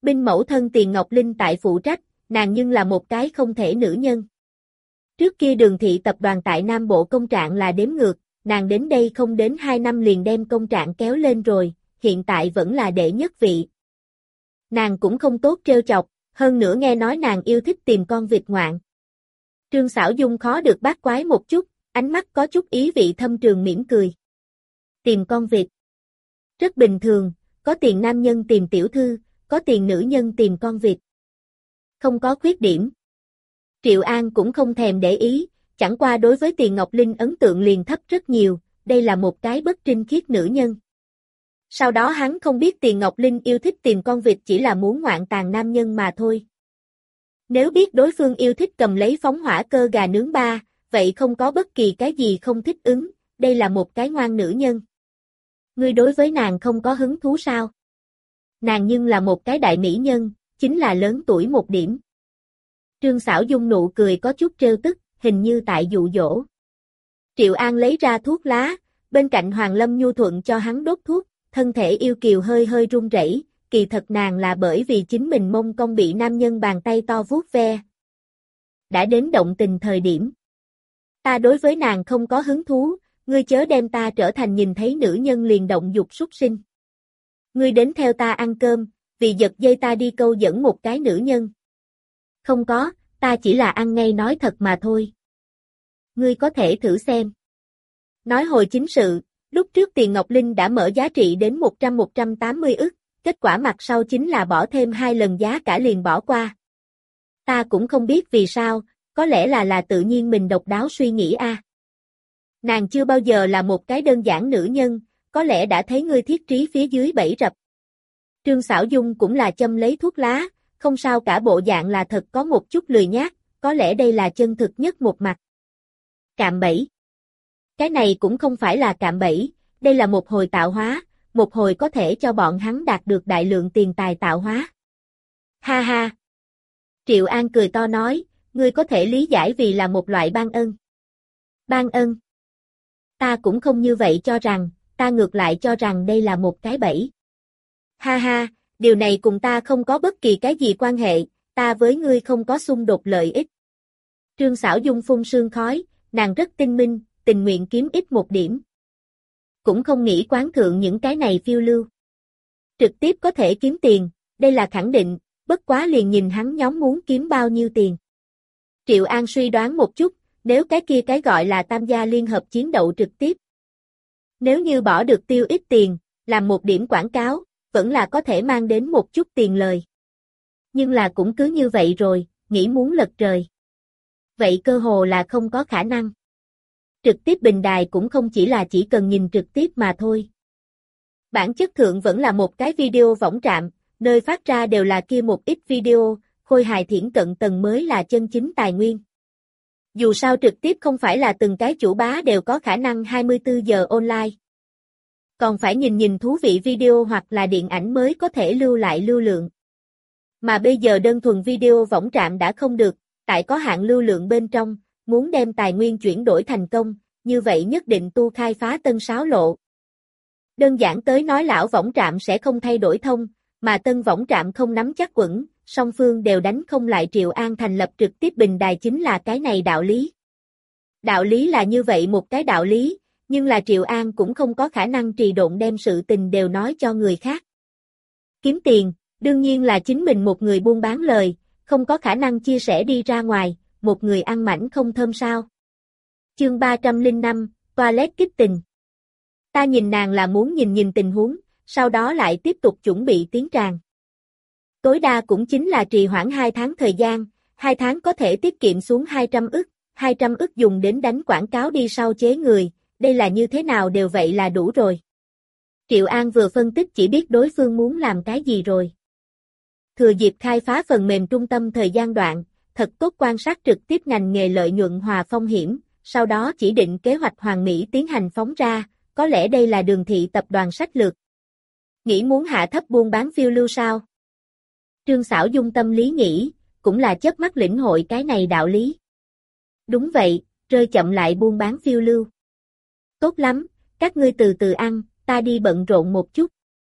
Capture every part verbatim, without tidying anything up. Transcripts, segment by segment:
Binh mẫu thân Tiền Ngọc Linh tại phụ trách, nàng nhưng là một cái không thể nữ nhân. Trước kia Đường thị tập đoàn tại Nam Bộ công trạng là đếm ngược, nàng đến đây không đến hai năm liền đem công trạng kéo lên rồi, hiện tại vẫn là đệ nhất vị. Nàng cũng không tốt trêu chọc, hơn nữa nghe nói nàng yêu thích tìm con vịt ngoạn. Trương Sảo Dung khó được bát quái một chút, ánh mắt có chút ý vị thâm trường mỉm cười. Tìm con vịt. Rất bình thường, có tiền nam nhân tìm tiểu thư, có tiền nữ nhân tìm con vịt. Không có khuyết điểm. Triệu An cũng không thèm để ý, chẳng qua đối với Tiền Ngọc Linh ấn tượng liền thấp rất nhiều, đây là một cái bất trinh khiết nữ nhân. Sau đó hắn không biết Tiền Ngọc Linh yêu thích tìm con vịt chỉ là muốn ngoạn tàn nam nhân mà thôi. Nếu biết đối phương yêu thích cầm lấy phóng hỏa cơ gà nướng ba, vậy không có bất kỳ cái gì không thích ứng, đây là một cái ngoan nữ nhân. Ngươi đối với nàng không có hứng thú sao? Nàng nhưng là một cái đại mỹ nhân, chính là lớn tuổi một điểm. Trương Sảo Dung nụ cười có chút trêu tức, hình như tại dụ dỗ. Triệu An lấy ra thuốc lá, bên cạnh Hoàng Lâm nhu thuận cho hắn đốt thuốc, thân thể yêu kiều hơi hơi run rẩy, kỳ thật nàng là bởi vì chính mình mông cong bị nam nhân bàn tay to vuốt ve. Đã đến động tình thời điểm. Ta đối với nàng không có hứng thú, ngươi chớ đem ta trở thành nhìn thấy nữ nhân liền động dục súc sinh. Ngươi đến theo ta ăn cơm, vì giật dây ta đi câu dẫn một cái nữ nhân. Không có, ta chỉ là ăn ngay nói thật mà thôi. Ngươi có thể thử xem. Nói hồi chính sự, lúc trước Tiền Ngọc Linh đã mở giá trị đến một trăm một trăm tám mươi ức, kết quả mặt sau chính là bỏ thêm hai lần giá cả liền bỏ qua. Ta cũng không biết vì sao, có lẽ là là tự nhiên mình độc đáo suy nghĩ a. À. Nàng chưa bao giờ là một cái đơn giản nữ nhân, có lẽ đã thấy ngươi thiết trí phía dưới bẫy rập. Trương Sảo Dung cũng là châm lấy thuốc lá, không sao cả bộ dạng là thật có một chút lười nhác, có lẽ đây là chân thực nhất một mặt. Cạm bẫy. Cái này cũng không phải là cạm bẫy, đây là một hồi tạo hóa, một hồi có thể cho bọn hắn đạt được đại lượng tiền tài tạo hóa. Ha ha. Triệu An cười to nói, ngươi có thể lý giải vì là một loại ban ân. Ban ân. Ta cũng không như vậy cho rằng, ta ngược lại cho rằng đây là một cái bẫy. Ha ha, điều này cùng ta không có bất kỳ cái gì quan hệ, ta với ngươi không có xung đột lợi ích. Trương Sảo Dung phun sương khói, nàng rất tinh minh, tình nguyện kiếm ít một điểm. Cũng không nghĩ quán thượng những cái này phiêu lưu. Trực tiếp có thể kiếm tiền, đây là khẳng định, bất quá liền nhìn hắn nhóm muốn kiếm bao nhiêu tiền. Triệu An suy đoán một chút, nếu cái kia cái gọi là tam gia liên hợp chiến đấu trực tiếp. Nếu như bỏ được tiêu ít tiền, làm một điểm quảng cáo, vẫn là có thể mang đến một chút tiền lời. Nhưng là cũng cứ như vậy rồi, nghĩ muốn lật trời. Vậy cơ hồ là không có khả năng. Trực tiếp bình đài cũng không chỉ là chỉ cần nhìn trực tiếp mà thôi. Bản chất thượng vẫn là một cái video võng trạm, nơi phát ra đều là kia một ít video, khôi hài thiển cận tầng mới là chân chính tài nguyên. Dù sao trực tiếp không phải là từng cái chủ bá đều có khả năng hai mươi tư giờ online. Còn phải nhìn nhìn thú vị video hoặc là điện ảnh mới có thể lưu lại lưu lượng. Mà bây giờ đơn thuần video võng trạm đã không được, tại có hạn lưu lượng bên trong, muốn đem tài nguyên chuyển đổi thành công, như vậy nhất định tu khai phá tân sáo lộ. Đơn giản tới nói lão võng trạm sẽ không thay đổi thông, mà tân võng trạm không nắm chắc quẩn, song phương đều đánh không lại. Triệu An thành lập trực tiếp bình đài chính là cái này đạo lý. Đạo lý là như vậy một cái đạo lý, nhưng là Triệu An cũng không có khả năng trì độn đem sự tình đều nói cho người khác. Kiếm tiền, đương nhiên là chính mình một người buôn bán lời, không có khả năng chia sẻ đi ra ngoài, một người ăn mảnh không thơm sao. Chương ba trăm lẻ năm, toilet kích tình. Ta nhìn nàng là muốn nhìn nhìn tình huống, sau đó lại tiếp tục chuẩn bị tiến tràng. Tối đa cũng chính là trì hoãn hai tháng thời gian, hai tháng có thể tiết kiệm xuống hai trăm ức, hai trăm ức dùng đến đánh quảng cáo đi sau chế người, đây là như thế nào đều vậy là đủ rồi. Triệu An vừa phân tích chỉ biết đối phương muốn làm cái gì rồi. Thừa dịp khai phá phần mềm trung tâm thời gian đoạn, thật tốt quan sát trực tiếp ngành nghề lợi nhuận hòa phong hiểm, sau đó chỉ định kế hoạch hoàn mỹ tiến hành phóng ra, có lẽ đây là Đường thị tập đoàn sách lược. Nghĩ muốn hạ thấp buôn bán phiêu lưu sao? Trương Sảo Dung tâm lý nghĩ, cũng là chớp mắt lĩnh hội cái này đạo lý. Đúng vậy, rơi chậm lại buôn bán phiêu lưu. Tốt lắm, các ngươi từ từ ăn, ta đi bận rộn một chút.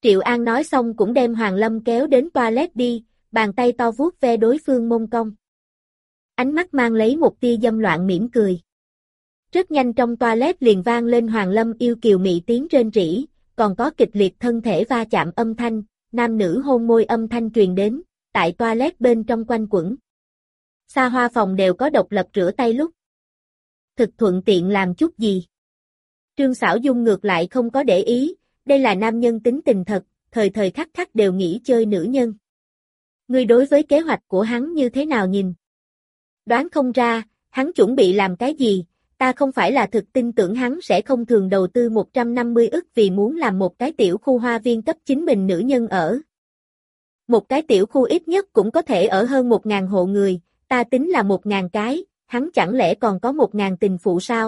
Triệu An nói xong cũng đem Hoàng Lâm kéo đến toilet đi, bàn tay to vuốt ve đối phương mông cong. Ánh mắt mang lấy một tia dâm loạn mỉm cười. Rất nhanh trong toilet liền vang lên Hoàng Lâm yêu kiều mị tiếng rên rỉ, còn có kịch liệt thân thể va chạm âm thanh, nam nữ hôn môi âm thanh truyền đến, tại toilet bên trong quanh quẩn. Xa hoa phòng đều có độc lập rửa tay lúc. Thực thuận tiện làm chút gì. Trương Sảo Dung ngược lại không có để ý, đây là nam nhân tính tình thật, thời thời khắc khắc đều nghĩ chơi nữ nhân. Ngươi đối với kế hoạch của hắn như thế nào nhìn? Đoán không ra, hắn chuẩn bị làm cái gì, ta không phải là thực tin tưởng hắn sẽ không thường đầu tư một trăm năm mươi ức vì muốn làm một cái tiểu khu hoa viên cấp chính mình nữ nhân ở. Một cái tiểu khu ít nhất cũng có thể ở hơn một ngàn hộ người, ta tính là một ngàn cái, hắn chẳng lẽ còn có một ngàn tình phụ sao?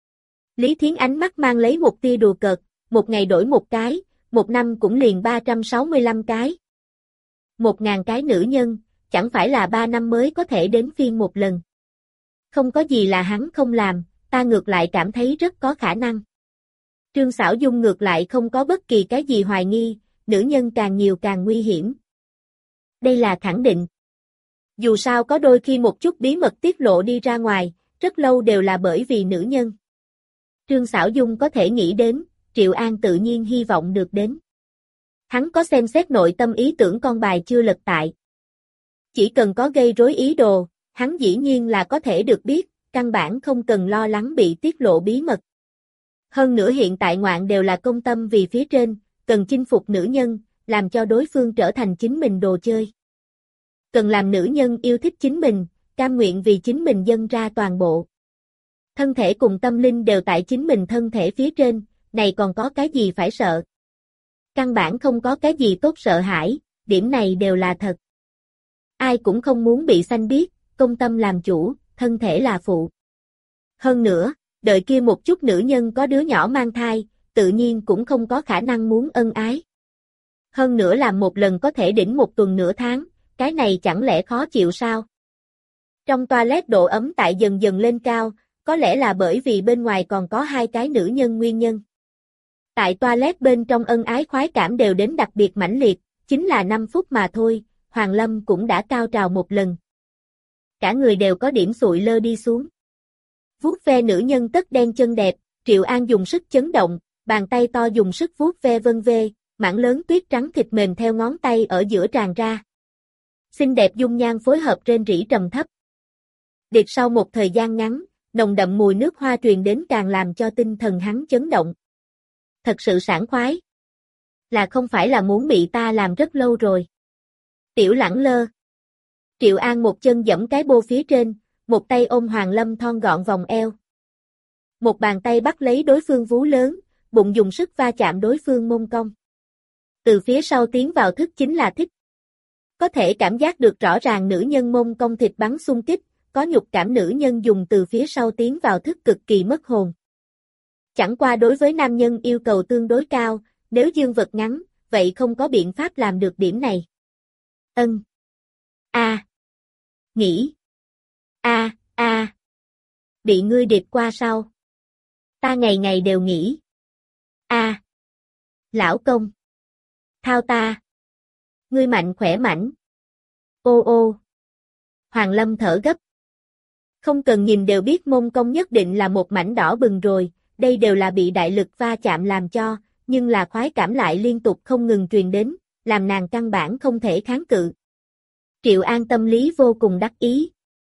Lý Thiến ánh mắt mang lấy một tia đùa cợt, một ngày đổi một cái, một năm cũng liền ba trăm sáu mươi lăm cái. Một ngàn cái nữ nhân, chẳng phải là ba năm mới có thể đến phiên một lần. Không có gì là hắn không làm, ta ngược lại cảm thấy rất có khả năng. Trương Sảo Dung ngược lại không có bất kỳ cái gì hoài nghi, nữ nhân càng nhiều càng nguy hiểm. Đây là khẳng định. Dù sao có đôi khi một chút bí mật tiết lộ đi ra ngoài, rất lâu đều là bởi vì nữ nhân. Trương Sảo Dung có thể nghĩ đến, Triệu An tự nhiên hy vọng được đến. Hắn có xem xét nội tâm ý tưởng con bài chưa lật tại. Chỉ cần có gây rối ý đồ, hắn dĩ nhiên là có thể được biết, căn bản không cần lo lắng bị tiết lộ bí mật. Hơn nữa hiện tại ngoạn đều là công tâm vì phía trên, cần chinh phục nữ nhân, làm cho đối phương trở thành chính mình đồ chơi. Cần làm nữ nhân yêu thích chính mình, cam nguyện vì chính mình dâng ra toàn bộ. Thân thể cùng tâm linh đều tại chính mình thân thể phía trên, này còn có cái gì phải sợ. Căn bản không có cái gì tốt sợ hãi, điểm này đều là thật. Ai cũng không muốn bị xanh biết, công tâm làm chủ, thân thể là phụ. Hơn nữa, đợi kia một chút nữ nhân có đứa nhỏ mang thai, tự nhiên cũng không có khả năng muốn ân ái. Hơn nữa làm một lần có thể đỉnh một tuần nửa tháng, cái này chẳng lẽ khó chịu sao? Trong toilet độ ấm tại dần dần lên cao, có lẽ là bởi vì bên ngoài còn có hai cái nữ nhân nguyên nhân. Tại toilet bên trong ân ái khoái cảm đều đến đặc biệt mãnh liệt, chính là năm phút mà thôi, Hoàng Lâm cũng đã cao trào một lần. Cả người đều có điểm sụi lơ đi xuống. Vuốt ve nữ nhân tất đen chân đẹp, Triệu An dùng sức chấn động, bàn tay to dùng sức vuốt ve vân vê, mảng lớn tuyết trắng thịt mềm theo ngón tay ở giữa tràn ra. Xinh đẹp dung nhan phối hợp rên rỉ trầm thấp. Điệp sau một thời gian ngắn, nồng đậm mùi nước hoa truyền đến càng làm cho tinh thần hắn chấn động. Thật sự sảng khoái. Là không phải là muốn bị ta làm rất lâu rồi. Tiểu lẳng lơ. Triệu An một chân giẫm cái bô phía trên, một tay ôm Hoàng Lâm thon gọn vòng eo. Một bàn tay bắt lấy đối phương vú lớn, bụng dùng sức va chạm đối phương mông cong. Từ phía sau tiến vào thức chính là thích. Có thể cảm giác được rõ ràng nữ nhân mông cong thịt bắn xung kích, có nhục cảm nữ nhân dùng từ phía sau tiến vào thức cực kỳ mất hồn. Chẳng qua đối với nam nhân yêu cầu tương đối cao, nếu dương vật ngắn, vậy không có biện pháp làm được điểm này. Ân. A. À. Nghĩ. A, a. Bị ngươi điệp qua sau. Ta ngày ngày đều nghĩ. A. À. Lão công. Thao ta. Ngươi mạnh khỏe mảnh. Ô ô. Hoàng Lâm thở gấp. Không cần nhìn đều biết mông công nhất định là một mảnh đỏ bừng rồi, đây đều là bị đại lực va chạm làm cho, nhưng là khoái cảm lại liên tục không ngừng truyền đến, làm nàng căn bản không thể kháng cự. Triệu An tâm lý vô cùng đắc ý.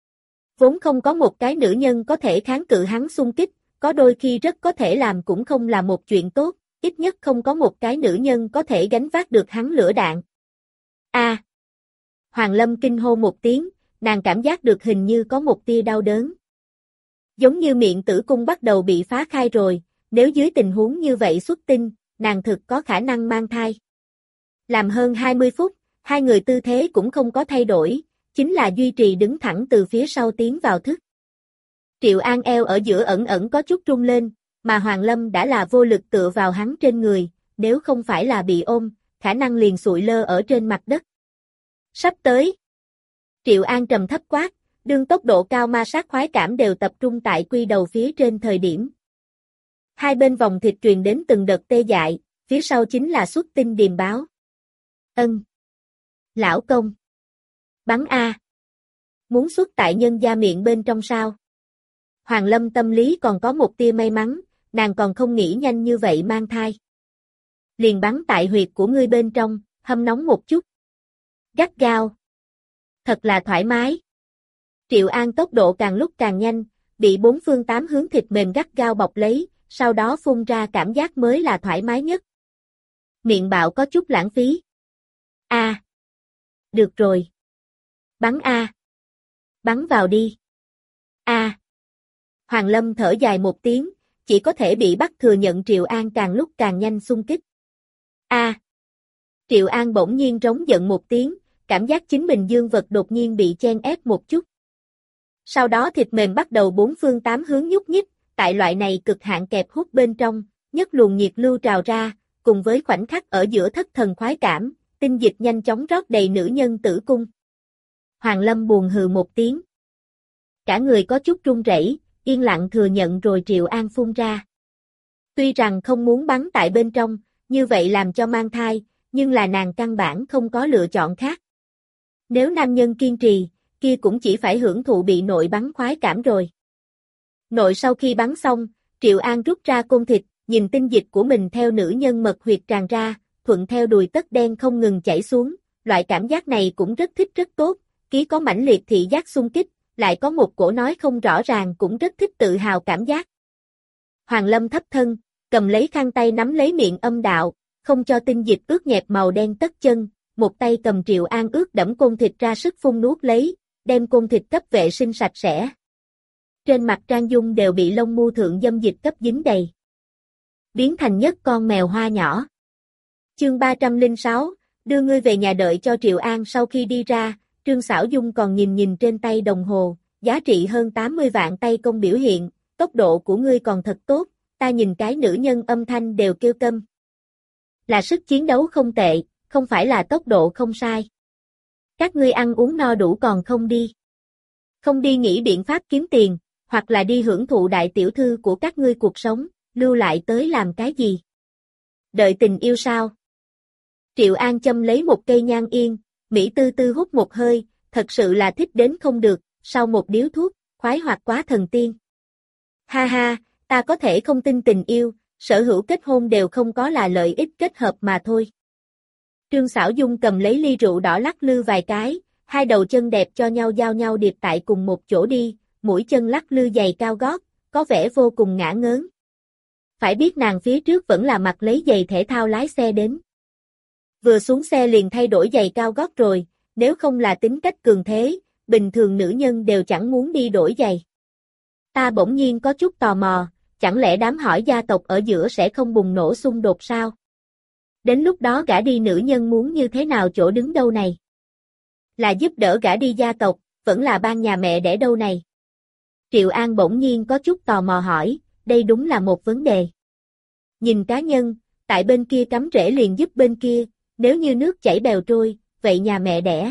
Vốn không có một cái nữ nhân có thể kháng cự hắn xung kích, có đôi khi rất có thể làm cũng không là một chuyện tốt, ít nhất không có một cái nữ nhân có thể gánh vác được hắn lửa đạn. A. À. Hoàng Lâm kinh hô một tiếng, nàng cảm giác được hình như có một tia đau đớn. Giống như miệng tử cung bắt đầu bị phá khai rồi, nếu dưới tình huống như vậy xuất tinh, nàng thực có khả năng mang thai. Làm hơn hai mươi phút, hai người tư thế cũng không có thay đổi, chính là duy trì đứng thẳng từ phía sau tiến vào thức. Triệu An eo ở giữa ẩn ẩn có chút rung lên, mà Hoàng Lâm đã là vô lực tựa vào hắn trên người, nếu không phải là bị ôm, khả năng liền sụi lơ ở trên mặt đất. Sắp tới. Triệu An trầm thấp quát, đương tốc độ cao ma sát khoái cảm đều tập trung tại quy đầu phía trên thời điểm. Hai bên vòng thịt truyền đến từng đợt tê dại, phía sau chính là xuất tinh điềm báo. Ân. Lão công. Bắn A. Muốn xuất tại nhân gia miệng bên trong sao? Hoàng Lâm tâm lý còn có một tia may mắn, nàng còn không nghĩ nhanh như vậy mang thai. Liền bắn tại huyệt của ngươi bên trong, hâm nóng một chút. Gắt gao. Thật là thoải mái. Triệu An tốc độ càng lúc càng nhanh, bị bốn phương tám hướng thịt mềm gắt gao bọc lấy, sau đó phun ra cảm giác mới là thoải mái nhất. Miệng bạo có chút lãng phí. A. À. Được rồi. Bắn A. Bắn vào đi. A. À. Hoàng Lâm thở dài một tiếng, chỉ có thể bị bắt thừa nhận Triệu An càng lúc càng nhanh xung kích. A. À. Triệu An bỗng nhiên rống giận một tiếng, cảm giác chính mình dương vật đột nhiên bị chen ép một chút. Sau đó thịt mềm bắt đầu bốn phương tám hướng nhúc nhích, tại loại này cực hạn kẹp hút bên trong, nhất luồng nhiệt lưu trào ra, cùng với khoảnh khắc ở giữa thất thần khoái cảm, tinh dịch nhanh chóng rót đầy nữ nhân tử cung. Hoàng Lâm buồn hừ một tiếng. Cả người có chút run rẩy, yên lặng thừa nhận rồi Triệu An phun ra. Tuy rằng không muốn bắn tại bên trong, như vậy làm cho mang thai, nhưng là nàng căn bản không có lựa chọn khác. Nếu nam nhân kiên trì, kia cũng chỉ phải hưởng thụ bị nội bắn khoái cảm rồi. Nội sau khi bắn xong, Triệu An rút ra côn thịt, nhìn tinh dịch của mình theo nữ nhân mật huyệt tràn ra, thuận theo đùi tất đen không ngừng chảy xuống, loại cảm giác này cũng rất thích rất tốt, ký có mãnh liệt thị giác xung kích, lại có một cổ nói không rõ ràng cũng rất thích tự hào cảm giác. Hoàng Lâm thấp thân, cầm lấy khăn tay nắm lấy miệng âm đạo, không cho tinh dịch ướt nhẹp màu đen tất chân, một tay cầm Triệu An ướt đẫm côn thịt ra sức phun nuốt lấy, đem côn thịt cấp vệ sinh sạch sẽ. Trên mặt Trang Dung đều bị lông mu thượng dâm dịch cấp dính đầy. Biến thành nhất con mèo hoa nhỏ. Chương ba trăm lẻ sáu, đưa ngươi về nhà đợi cho Triệu An sau khi đi ra, Trương Sảo Dung còn nhìn nhìn trên tay đồng hồ, giá trị hơn tám mươi vạn tay công biểu hiện, tốc độ của ngươi còn thật tốt, ta nhìn cái nữ nhân âm thanh đều kêu câm. Là sức chiến đấu không tệ, không phải là tốc độ không sai. Các ngươi ăn uống no đủ còn không đi. Không đi nghĩ biện pháp kiếm tiền, hoặc là đi hưởng thụ đại tiểu thư của các ngươi cuộc sống, lưu lại tới làm cái gì? Đợi tình yêu sao? Triệu An châm lấy một cây nhang yên, Mỹ tư tư hút một hơi, thật sự là thích đến không được, sau một điếu thuốc, khoái hoạt quá thần tiên. Ha ha, ta có thể không tin tình yêu, sở hữu kết hôn đều không có là lợi ích kết hợp mà thôi. Trương Sảo Dung cầm lấy ly rượu đỏ lắc lư vài cái, hai đầu chân đẹp cho nhau giao nhau điệp tại cùng một chỗ đi, mũi chân lắc lư giày cao gót, có vẻ vô cùng ngã ngớn. Phải biết nàng phía trước vẫn là mặc lấy giày thể thao lái xe đến. Vừa xuống xe liền thay đổi giày cao gót rồi, nếu không là tính cách cường thế, bình thường nữ nhân đều chẳng muốn đi đổi giày. Ta bỗng nhiên có chút tò mò, chẳng lẽ đám hỏi gia tộc ở giữa sẽ không bùng nổ xung đột sao? Đến lúc đó gả đi nữ nhân muốn như thế nào chỗ đứng đâu này? Là giúp đỡ gả đi gia tộc, vẫn là ban nhà mẹ đẻ đâu này? Triệu An bỗng nhiên có chút tò mò hỏi, đây đúng là một vấn đề. Nhìn cá nhân, tại bên kia cắm rễ liền giúp bên kia, nếu như nước chảy bèo trôi, vậy nhà mẹ đẻ.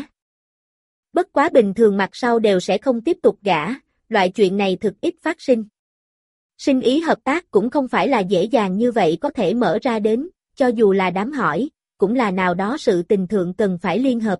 Bất quá bình thường mặt sau đều sẽ không tiếp tục gả, loại chuyện này thực ít phát sinh. Sinh ý hợp tác cũng không phải là dễ dàng như vậy có thể mở ra đến, cho dù là đám hỏi, cũng là nào đó sự tình thượng cần phải liên hợp.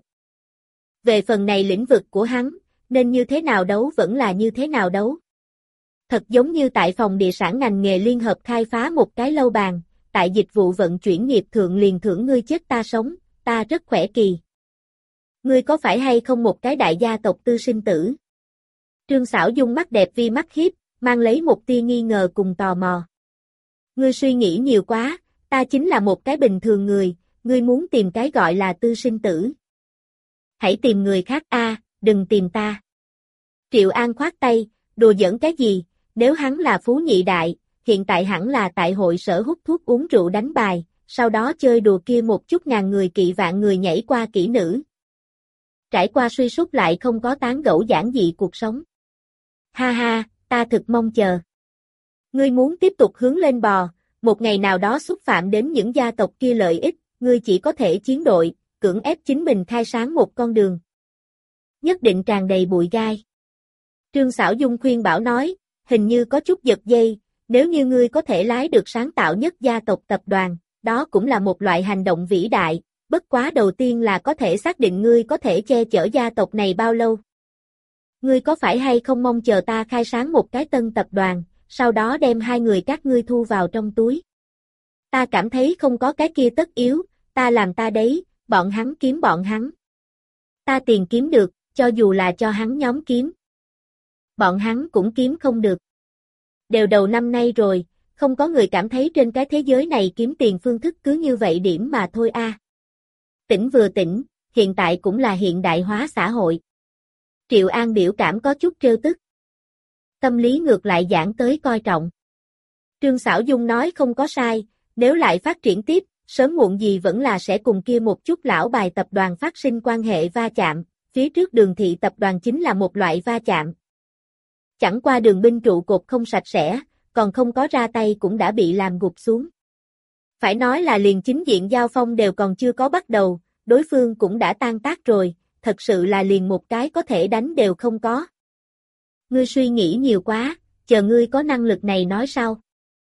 Về phần này lĩnh vực của hắn, nên như thế nào đấu vẫn là như thế nào đấu. Thật giống như tại phòng địa sản ngành nghề liên hợp khai phá một cái lâu bàn, tại dịch vụ vận chuyển nghiệp thượng liền thưởng ngươi chết ta sống, ta rất khỏe kỳ. Ngươi có phải hay không một cái đại gia tộc tư sinh tử? Trương Sảo Dung mắt đẹp vi mắt hiếp, mang lấy một tia nghi ngờ cùng tò mò. Ngươi suy nghĩ nhiều quá, ta chính là một cái bình thường người, ngươi muốn tìm cái gọi là tư sinh tử. Hãy tìm người khác a, à, đừng tìm ta. Triệu An khoát tay, đùa giỡn cái gì, nếu hắn là phú nhị đại, hiện tại hẳn là tại hội sở hút thuốc uống rượu đánh bài, sau đó chơi đùa kia một chút ngàn người kỵ vạn người nhảy qua kỹ nữ. Trải qua suy sút lại không có tán gẫu giản dị cuộc sống. Ha ha, ta thực mong chờ. Ngươi muốn tiếp tục hướng lên bò, một ngày nào đó xúc phạm đến những gia tộc kia lợi ích, ngươi chỉ có thể chiến đội, cưỡng ép chính mình khai sáng một con đường. Nhất định tràn đầy bụi gai. Trương Sảo Dung khuyên bảo nói, hình như có chút giật dây, nếu như ngươi có thể lái được sáng tạo nhất gia tộc tập đoàn, đó cũng là một loại hành động vĩ đại, bất quá đầu tiên là có thể xác định ngươi có thể che chở gia tộc này bao lâu. Ngươi có phải hay không mong chờ ta khai sáng một cái tân tập đoàn, sau đó đem hai người các ngươi thu vào trong túi? Ta cảm thấy không có cái kia tất yếu, ta làm ta đấy, bọn hắn kiếm bọn hắn. Ta tiền kiếm được, cho dù là cho hắn nhóm kiếm. Bọn hắn cũng kiếm không được. Đều đầu năm nay rồi, không có người cảm thấy trên cái thế giới này kiếm tiền phương thức cứ như vậy điểm mà thôi a. À. Tỉnh vừa tỉnh, hiện tại cũng là hiện đại hóa xã hội. Triệu An biểu cảm có chút trêu tức. Tâm lý ngược lại giãn tới coi trọng. Trương Sảo Dung nói không có sai, nếu lại phát triển tiếp, sớm muộn gì vẫn là sẽ cùng kia một chút lão bài tập đoàn phát sinh quan hệ va chạm, phía trước Đường thị tập đoàn chính là một loại va chạm. Chẳng qua Đường binh trụ cột không sạch sẽ, còn không có ra tay cũng đã bị làm gục xuống. Phải nói là liền chính diện giao phong đều còn chưa có bắt đầu, đối phương cũng đã tan tác rồi, thật sự là liền một cái có thể đánh đều không có. Ngươi suy nghĩ nhiều quá, chờ ngươi có năng lực này nói sau.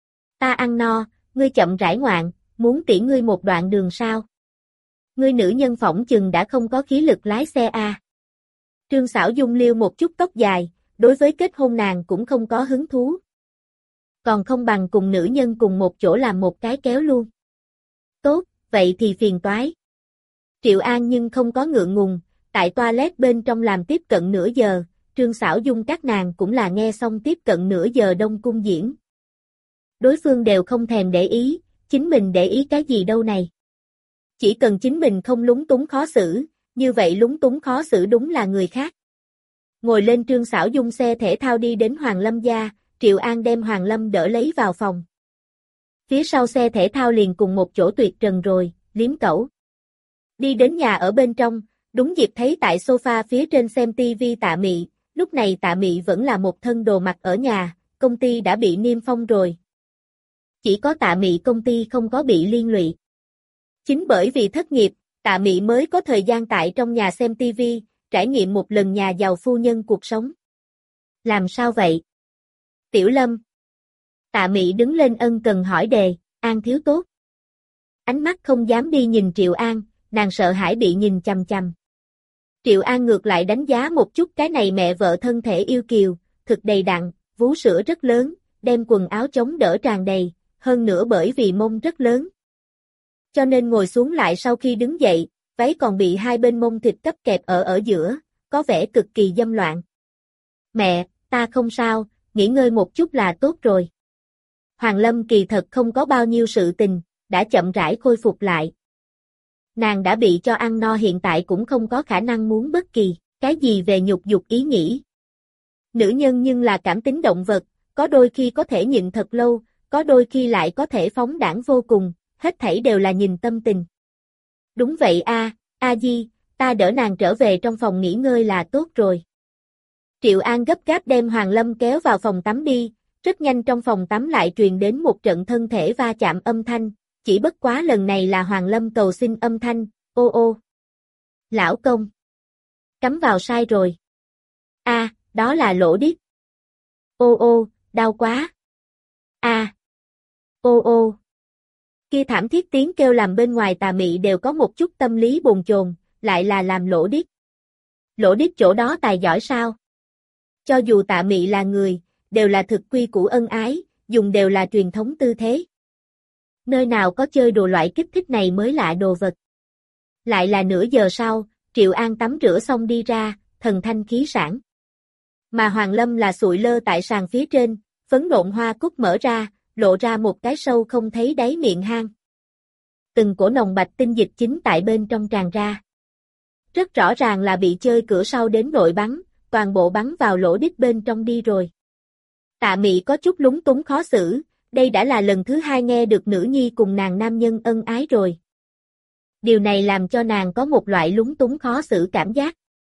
Ta ăn no, ngươi chậm rãi ngoạn, muốn tiễn ngươi một đoạn đường sao? Ngươi nữ nhân phỏng chừng đã không có khí lực lái xe a. À. Trương Sảo Dung liêu một chút tóc dài, đối với kết hôn nàng cũng không có hứng thú. Còn không bằng cùng nữ nhân cùng một chỗ làm một cái kéo luôn. Tốt, vậy thì phiền toái. Triệu An nhưng không có ngượng ngùng, tại toilet bên trong làm tiếp cận nửa giờ, Trương Sảo Dung các nàng cũng là nghe xong tiếp cận nửa giờ Đông Cung diễn. Đối phương đều không thèm để ý, chính mình để ý cái gì đâu này. Chỉ cần chính mình không lúng túng khó xử, như vậy lúng túng khó xử đúng là người khác. Ngồi lên Trương Sảo Dung xe thể thao đi đến Hoàng Lâm gia, Triệu An đem Hoàng Lâm đỡ lấy vào phòng. Phía sau xe thể thao liền cùng một chỗ tuyệt trần rồi, liếm cẩu. Đi đến nhà ở bên trong, đúng dịp thấy tại sofa phía trên xem tivi Tạ Mị, lúc này Tạ Mị vẫn là một thân đồ mặc ở nhà, công ty đã bị niêm phong rồi. Chỉ có Tạ Mị công ty không có bị liên lụy. Chính bởi vì thất nghiệp, Tạ Mị mới có thời gian tại trong nhà xem tivi, trải nghiệm một lần nhà giàu phu nhân cuộc sống. Làm sao vậy? Tiểu Lâm. Tạ Mị đứng lên ân cần hỏi đề, An thiếu tốt. Ánh mắt không dám đi nhìn Triệu An, nàng sợ hãi bị nhìn chằm chằm. Triệu An ngược lại đánh giá một chút cái này mẹ vợ thân thể yêu kiều, thực đầy đặn, vú sữa rất lớn, đem quần áo chống đỡ tràn đầy, hơn nữa bởi vì mông rất lớn. Cho nên ngồi xuống lại sau khi đứng dậy, váy còn bị hai bên mông thịt cấp kẹp ở ở giữa, có vẻ cực kỳ dâm loạn. Mẹ, ta không sao, nghỉ ngơi một chút là tốt rồi. Hoàng Lâm kỳ thật không có bao nhiêu sự tình, đã chậm rãi khôi phục lại. Nàng đã bị cho ăn no hiện tại cũng không có khả năng muốn bất kỳ cái gì về nhục dục ý nghĩ. Nữ nhân nhưng là cảm tính động vật, có đôi khi có thể nhịn thật lâu, có đôi khi lại có thể phóng đãng vô cùng, hết thảy đều là nhìn tâm tình. Đúng vậy a, A Di, ta đỡ nàng trở về trong phòng nghỉ ngơi là tốt rồi. Triệu An gấp gáp đem Hoàng Lâm kéo vào phòng tắm đi, rất nhanh trong phòng tắm lại truyền đến một trận thân thể va chạm âm thanh, chỉ bất quá lần này là Hoàng Lâm cầu xin âm thanh, ô ô. Lão công. Cắm vào sai rồi. A, à, đó là lỗ điếc. Ô ô, đau quá. A. À. Ô ô. Kia thảm thiết tiếng kêu làm bên ngoài Tà Mị đều có một chút tâm lý bồn chồn, lại là làm lỗ điếc. Lỗ điếc chỗ đó tài giỏi sao? Cho dù Tạ Mị là người, đều là thực quy củ ân ái, dùng đều là truyền thống tư thế. Nơi nào có chơi đồ loại kích thích này mới lạ đồ vật. Lại là nửa giờ sau, Triệu An tắm rửa xong đi ra, thần thanh khí sảng. Mà Hoàng Lâm là sụi lơ tại sàn phía trên, phấn nộn hoa cúc mở ra, lộ ra một cái sâu không thấy đáy miệng hang. Từng cổ nồng bạch tinh dịch chính tại bên trong tràn ra. Rất rõ ràng là bị chơi cửa sau đến nội bắn, toàn bộ bắn vào lỗ đít bên trong đi rồi. Tạ Mị có chút lúng túng khó xử, đây đã là lần thứ hai nghe được nữ nhi cùng nàng nam nhân ân ái rồi. Điều này làm cho nàng có một loại lúng túng khó xử cảm giác.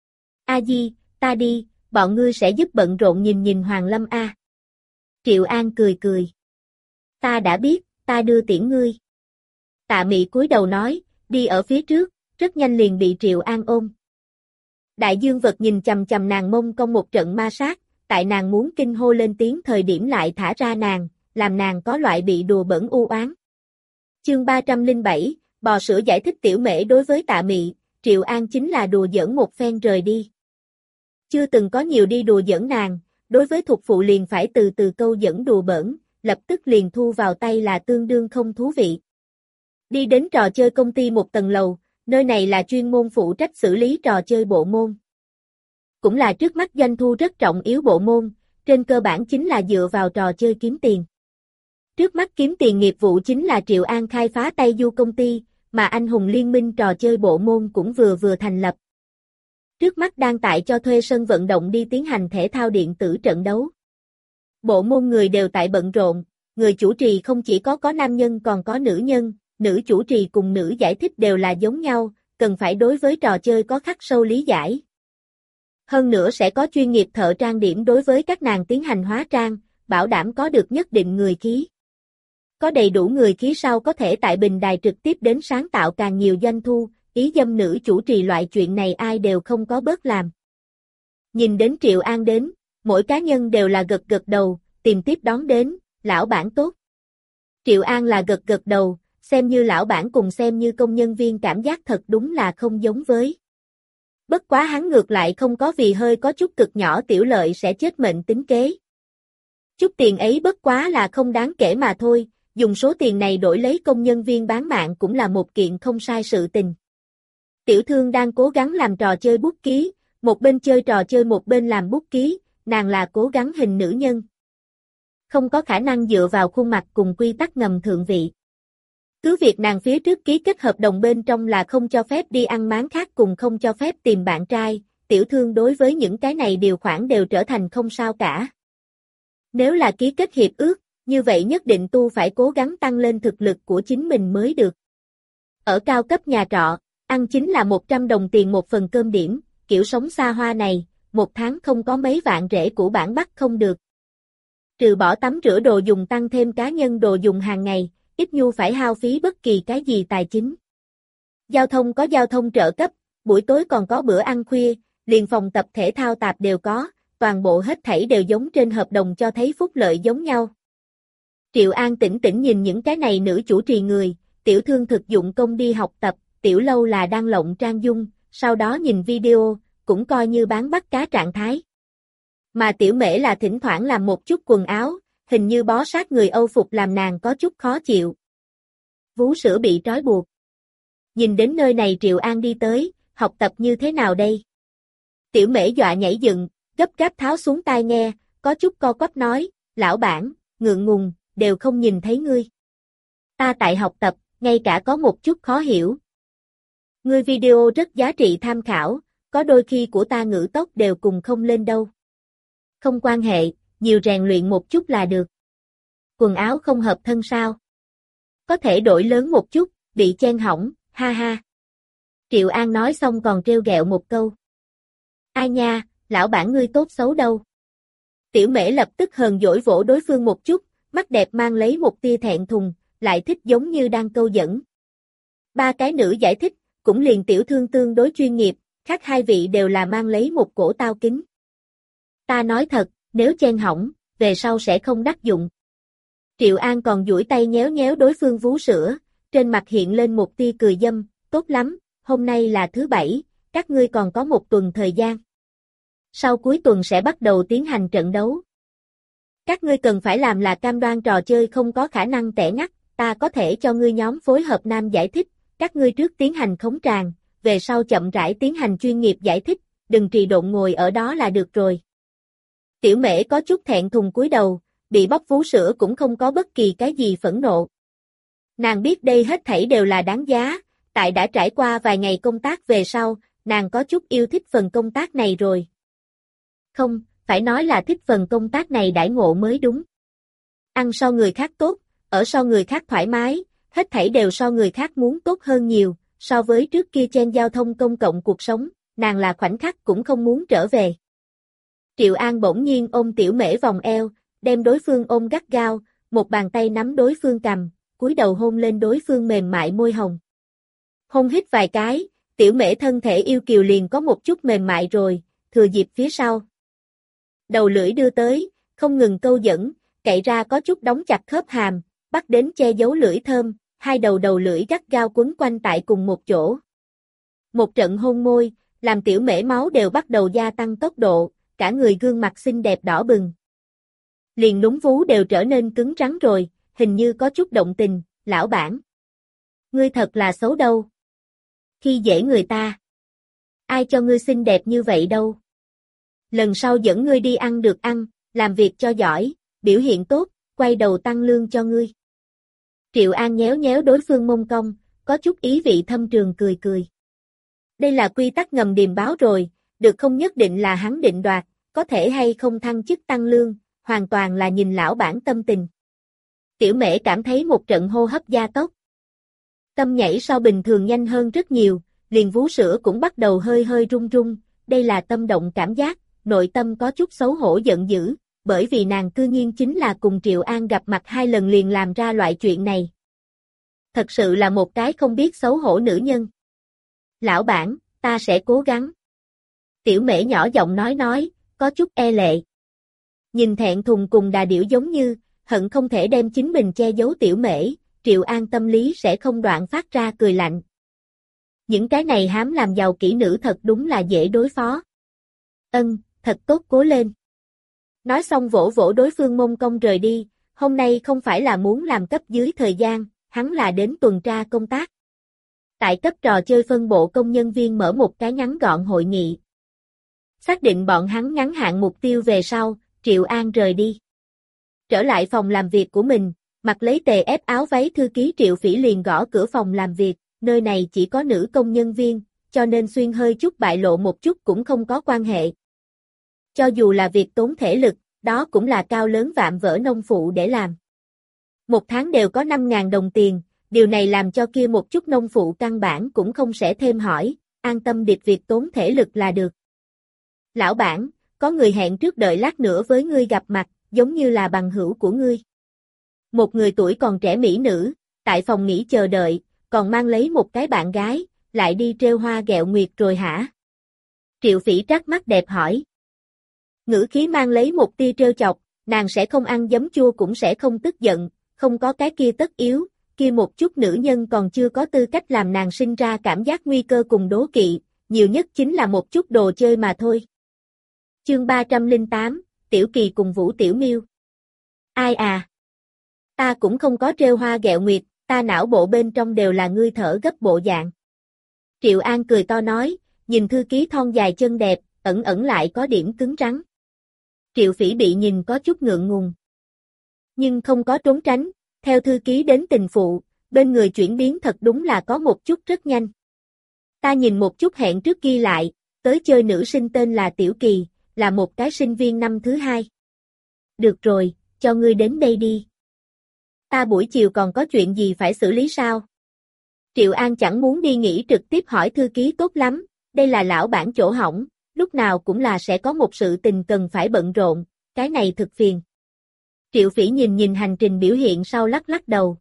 A Di, ta đi, bọn ngươi sẽ giúp bận rộn nhìn nhìn Hoàng Lâm a. Triệu An cười cười. Ta đã biết, ta đưa tiễn ngươi. Tạ Mị cúi đầu nói, đi ở phía trước, rất nhanh liền bị Triệu An ôm. Đại dương vật nhìn chằm chằm nàng mông cong một trận ma sát, tại nàng muốn kinh hô lên tiếng thời điểm lại thả ra nàng, làm nàng có loại bị đùa bỡn u oán. Chương ba trăm lẻ bảy, bò sữa giải thích Tiểu Mễ đối với Tạ Mị, Triệu An chính là đùa giỡn một phen rời đi. Chưa từng có nhiều đi đùa giỡn nàng, đối với thuộc phụ liền phải từ từ câu dẫn đùa bỡn, lập tức liền thu vào tay là tương đương không thú vị. Đi đến trò chơi công ty một tầng lầu, nơi này là chuyên môn phụ trách xử lý trò chơi bộ môn. Cũng là trước mắt doanh thu rất trọng yếu bộ môn, trên cơ bản chính là dựa vào trò chơi kiếm tiền. Trước mắt kiếm tiền nghiệp vụ chính là Triệu An khai phá Tây Du công ty, mà anh hùng liên minh trò chơi bộ môn cũng vừa vừa thành lập. Trước mắt đang tại cho thuê sân vận động đi tiến hành thể thao điện tử trận đấu. Bộ môn người đều tại bận rộn, người chủ trì không chỉ có có nam nhân còn có nữ nhân, nữ chủ trì cùng nữ giải thích đều là giống nhau, cần phải đối với trò chơi có khắc sâu lý giải. Hơn nữa sẽ có chuyên nghiệp thợ trang điểm đối với các nàng tiến hành hóa trang, bảo đảm có được nhất định người khí. Có đầy đủ người khí sau có thể tại bình đài trực tiếp đến sáng tạo càng nhiều doanh thu, ý dâm nữ chủ trì loại chuyện này ai đều không có bớt làm. Nhìn đến Triệu An đến, mỗi cá nhân đều là gật gật đầu, tìm tiếp đón đến, lão bản tốt. Triệu An là gật gật đầu, xem như lão bản cùng xem như công nhân viên cảm giác thật đúng là không giống với. Bất quá hắn ngược lại không có vì hơi có chút cực nhỏ tiểu lợi sẽ chết mệnh tính kế. Chút tiền ấy bất quá là không đáng kể mà thôi, dùng số tiền này đổi lấy công nhân viên bán mạng cũng là một kiện không sai sự tình. Tiểu thương đang cố gắng làm trò chơi bút ký, một bên chơi trò chơi một bên làm bút ký, nàng là cố gắng hình nữ nhân. Không có khả năng dựa vào khuôn mặt cùng quy tắc ngầm thượng vị. Cứ việc nàng phía trước ký kết hợp đồng bên trong là không cho phép đi ăn máng khác cùng không cho phép tìm bạn trai, tiểu thương đối với những cái này điều khoản đều trở thành không sao cả. Nếu là ký kết hiệp ước, như vậy nhất định tu phải cố gắng tăng lên thực lực của chính mình mới được. Ở cao cấp nhà trọ, ăn chính là một trăm đồng tiền một phần cơm điểm, kiểu sống xa hoa này, một tháng không có mấy vạn rễ của bản bắt không được. Trừ bỏ tắm rửa đồ dùng tăng thêm cá nhân đồ dùng hàng ngày, ít nhu phải hao phí bất kỳ cái gì tài chính. Giao thông có giao thông trợ cấp, buổi tối còn có bữa ăn khuya, liền phòng tập thể thao tạp đều có, toàn bộ hết thảy đều giống trên hợp đồng cho thấy phúc lợi giống nhau. Triệu An tĩnh tĩnh nhìn những cái này nữ chủ trì người, tiểu thương thực dụng công đi học tập, tiểu lâu là đang lộng trang dung, sau đó nhìn video, cũng coi như bán bắt cá trạng thái. Mà tiểu mễ là thỉnh thoảng làm một chút quần áo, hình như bó sát người Âu phục làm nàng có chút khó chịu. Vú sữa bị trói buộc. Nhìn đến nơi này Triệu An đi tới, học tập như thế nào đây? Tiểu mễ dọa nhảy dựng, gấp gáp tháo xuống tai nghe, có chút co quắp nói, lão bản, ngượng ngùng, đều không nhìn thấy ngươi. Ta tại học tập, ngay cả có một chút khó hiểu. Ngươi video rất giá trị tham khảo, có đôi khi của ta ngữ tốc đều cùng không lên đâu. Không quan hệ, nhiều rèn luyện một chút là được. Quần áo không hợp thân sao? Có thể đổi lớn một chút, bị chen hỏng, ha ha. Triệu An nói xong còn trêu ghẹo một câu. Ai nha, lão bản ngươi tốt xấu đâu. Tiểu mễ lập tức hờn dỗi vỗ đối phương một chút, mắt đẹp mang lấy một tia thẹn thùng, lại thích giống như đang câu dẫn. Ba cái nữ giải thích, cũng liền tiểu thương tương đối chuyên nghiệp, khác hai vị đều là mang lấy một cổ tao kính. Ta nói thật, nếu chen hỏng, về sau sẽ không đắc dụng. Triệu An còn duỗi tay nhéo nhéo đối phương vú sữa, trên mặt hiện lên một tia cười dâm, tốt lắm, hôm nay là thứ bảy, các ngươi còn có một tuần thời gian. Sau cuối tuần sẽ bắt đầu tiến hành trận đấu. Các ngươi cần phải làm là cam đoan trò chơi không có khả năng tẻ ngắt, ta có thể cho ngươi nhóm phối hợp nam giải thích, các ngươi trước tiến hành khống tràng, về sau chậm rãi tiến hành chuyên nghiệp giải thích, đừng trì độn ngồi ở đó là được rồi. Tiểu mễ có chút thẹn thùng cúi đầu, bị bóc vú sữa cũng không có bất kỳ cái gì phẫn nộ. Nàng biết đây hết thảy đều là đáng giá, tại đã trải qua vài ngày công tác về sau, nàng có chút yêu thích phần công tác này rồi. Không, phải nói là thích phần công tác này đãi ngộ mới đúng. Ăn so người khác tốt, ở so người khác thoải mái, hết thảy đều so người khác muốn tốt hơn nhiều, so với trước kia trên giao thông công cộng cuộc sống, nàng là khoảnh khắc cũng không muốn trở về. Triệu An bỗng nhiên ôm tiểu mễ vòng eo, đem đối phương ôm gắt gao, một bàn tay nắm đối phương cằm, cúi đầu hôn lên đối phương mềm mại môi hồng. Hôn hít vài cái, tiểu mễ thân thể yêu kiều liền có một chút mềm mại rồi, thừa dịp phía sau. Đầu lưỡi đưa tới, không ngừng câu dẫn, cậy ra có chút đóng chặt khớp hàm, bắt đến che giấu lưỡi thơm, hai đầu đầu lưỡi gắt gao quấn quanh tại cùng một chỗ. Một trận hôn môi, làm Tiểu Mễ máu đều bắt đầu gia tăng tốc độ, cả người gương mặt xinh đẹp đỏ bừng. Liền lúng vú đều trở nên cứng rắn rồi, hình như có chút động tình, lão bản. Ngươi thật là xấu đâu. Khi dễ người ta. Ai cho ngươi xinh đẹp như vậy đâu. Lần sau dẫn ngươi đi ăn được ăn, làm việc cho giỏi, biểu hiện tốt, quay đầu tăng lương cho ngươi. Triệu An nhéo nhéo đối phương mông cong, có chút ý vị thâm trường cười cười. Đây là quy tắc ngầm điềm báo rồi, được không nhất định là hắn định đoạt, có thể hay không thăng chức tăng lương, hoàn toàn là nhìn lão bản tâm tình. Tiểu Mễ cảm thấy một trận hô hấp gia tốc. Tâm nhảy so bình thường nhanh hơn rất nhiều, liền vú sữa cũng bắt đầu hơi hơi run run, đây là tâm động cảm giác, nội tâm có chút xấu hổ giận dữ, bởi vì nàng cư nhiên chính là cùng Triệu An gặp mặt hai lần liền làm ra loại chuyện này. Thật sự là một cái không biết xấu hổ nữ nhân. Lão bản, ta sẽ cố gắng. Tiểu Mễ nhỏ giọng nói nói, có chút e lệ. Nhìn thẹn thùng cùng đà điểu giống như, hận không thể đem chính mình che giấu Tiểu Mễ, Triệu An tâm lý sẽ không đoạn phát ra cười lạnh. Những cái này hám làm giàu kỹ nữ thật đúng là dễ đối phó. Ân, thật tốt cố lên. Nói xong vỗ vỗ đối phương mông cong rời đi, hôm nay không phải là muốn làm cấp dưới thời gian, hắn là đến tuần tra công tác. Tại cấp trò chơi phân bộ công nhân viên mở một cái ngắn gọn hội nghị. Xác định bọn hắn ngắn hạn mục tiêu về sau, Triệu An rời đi. Trở lại phòng làm việc của mình, mặc lấy tề ép áo váy thư ký Triệu Phỉ liền gõ cửa phòng làm việc, nơi này chỉ có nữ công nhân viên, cho nên xuyên hơi chút bại lộ một chút cũng không có quan hệ. Cho dù là việc tốn thể lực, đó cũng là cao lớn vạm vỡ nông phụ để làm. Một tháng đều có năm ngàn đồng tiền, điều này làm cho kia một chút nông phụ căn bản cũng không sẽ thêm hỏi, an tâm điệp việc tốn thể lực là được. Lão bản, có người hẹn trước đợi lát nữa với ngươi gặp mặt, giống như là bằng hữu của ngươi. Một người tuổi còn trẻ mỹ nữ, tại phòng nghỉ chờ đợi, còn mang lấy một cái bạn gái, lại đi trêu hoa ghẹo nguyệt rồi hả? Triệu Phỉ trắc mắt đẹp hỏi. Ngữ khí mang lấy một tia trêu chọc, nàng sẽ không ăn giấm chua cũng sẽ không tức giận, không có cái kia tất yếu, kia một chút nữ nhân còn chưa có tư cách làm nàng sinh ra cảm giác nguy cơ cùng đố kỵ, nhiều nhất chính là một chút đồ chơi mà thôi. Chương ba trăm lẻ tám, Tiểu Kỳ cùng Vũ Tiểu Miêu. Ai à? Ta cũng không có trêu hoa ghẹo nguyệt, ta não bộ bên trong đều là ngươi thở gấp bộ dạng. Triệu An cười to nói, nhìn thư ký thon dài chân đẹp, ẩn ẩn lại có điểm cứng rắn. Triệu Phỉ bị nhìn có chút ngượng ngùng. Nhưng không có trốn tránh, theo thư ký đến tình phụ, bên người chuyển biến thật đúng là có một chút rất nhanh. Ta nhìn một chút hẹn trước ghi lại, tới chơi nữ sinh tên là Tiểu Kỳ, là một cái sinh viên năm thứ hai. Được rồi, cho ngươi đến đây đi. Ta buổi chiều còn có chuyện gì phải xử lý sao? Triệu An chẳng muốn đi nghỉ trực tiếp hỏi thư ký tốt lắm, đây là lão bản chỗ hỏng, lúc nào cũng là sẽ có một sự tình cần phải bận rộn, cái này thực phiền. Triệu Phỉ nhìn nhìn hành trình biểu hiện sau lắc lắc đầu.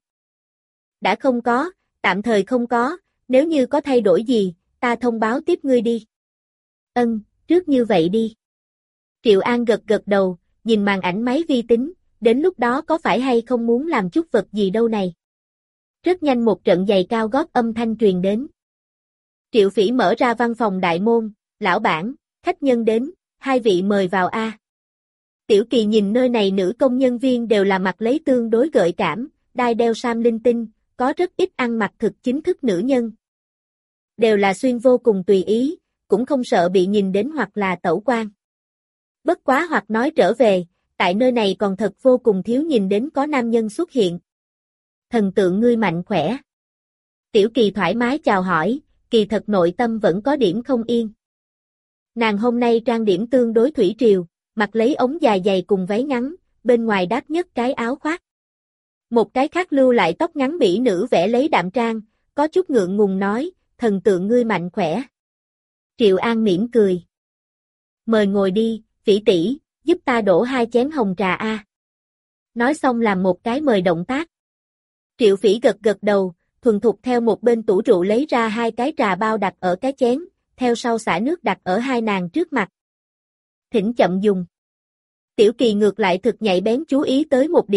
Đã không có, tạm thời không có, nếu như có thay đổi gì, ta thông báo tiếp ngươi đi. Ân, trước như vậy đi. Triệu An gật gật đầu, nhìn màn ảnh máy vi tính, đến lúc đó có phải hay không muốn làm chút vật gì đâu này. Rất nhanh một trận giày cao gót âm thanh truyền đến. Triệu Phỉ mở ra văn phòng đại môn, lão bản, khách nhân đến, hai vị mời vào a. Tiểu Kỳ nhìn nơi này nữ công nhân viên đều là mặc lấy tương đối gợi cảm, đai đeo sam linh tinh, có rất ít ăn mặc thực chính thức nữ nhân. Đều là xuyên vô cùng tùy ý, cũng không sợ bị nhìn đến hoặc là tẩu quan. Bất quá hoặc nói trở về, tại nơi này còn thật vô cùng thiếu nhìn đến có nam nhân xuất hiện. Thần tượng ngươi mạnh khỏe. Tiểu Kỳ thoải mái chào hỏi, kỳ thật nội tâm vẫn có điểm không yên. Nàng hôm nay trang điểm tương đối thủy triều, mặc lấy ống dài dày cùng váy ngắn, bên ngoài đắt nhất cái áo khoác. Một cái khác lưu lại tóc ngắn bỉ nữ vẽ lấy đạm trang, có chút ngượng ngùng nói, thần tượng ngươi mạnh khỏe. Triệu An mỉm cười. Mời ngồi đi, Phỉ tỷ, giúp ta đổ hai chén hồng trà a. Nói xong làm một cái mời động tác. Triệu Phỉ gật gật đầu, thuần thục theo một bên tủ rượu lấy ra hai cái trà bao đặt ở cái chén, theo sau xả nước đặt ở hai nàng trước mặt. Thỉnh chậm dùng. Tiểu Kỳ ngược lại thực nhạy bén chú ý tới một điểm,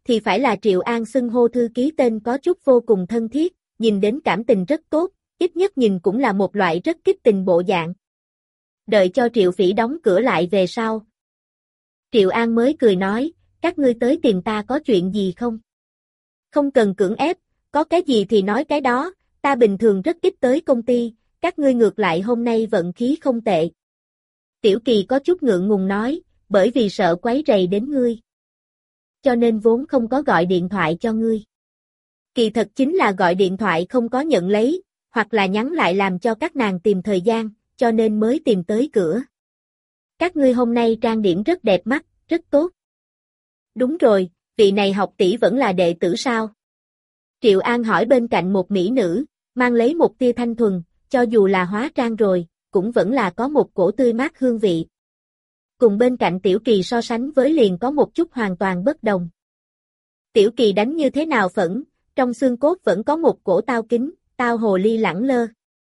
thì phải là Triệu An xưng hô thư ký tên có chút vô cùng thân thiết, nhìn đến cảm tình rất tốt, ít nhất nhìn cũng là một loại rất kích tình bộ dạng. Đợi cho Triệu Phỉ đóng cửa lại về sau. Triệu An mới cười nói, các ngươi tới tìm ta có chuyện gì không? Không cần cưỡng ép, có cái gì thì nói cái đó, ta bình thường rất ít tới công ty, các ngươi ngược lại hôm nay vận khí không tệ. Tiểu Kỳ có chút ngượng ngùng nói, bởi vì sợ quấy rầy đến ngươi. Cho nên vốn không có gọi điện thoại cho ngươi. Kỳ thật chính là gọi điện thoại không có nhận lấy, hoặc là nhắn lại làm cho các nàng tìm thời gian, cho nên mới tìm tới cửa. Các ngươi hôm nay trang điểm rất đẹp mắt, rất tốt. Đúng rồi, vị này học tỷ vẫn là đệ tử sao? Triệu An hỏi bên cạnh một mỹ nữ, mang lấy một tia thanh thuần, cho dù là hóa trang rồi, cũng vẫn là có một cổ tươi mát hương vị. Cùng bên cạnh Tiểu Kỳ so sánh với liền có một chút hoàn toàn bất đồng. Tiểu Kỳ đánh như thế nào phẫn, trong xương cốt vẫn có một cổ tao kính, tao hồ ly lẳng lơ.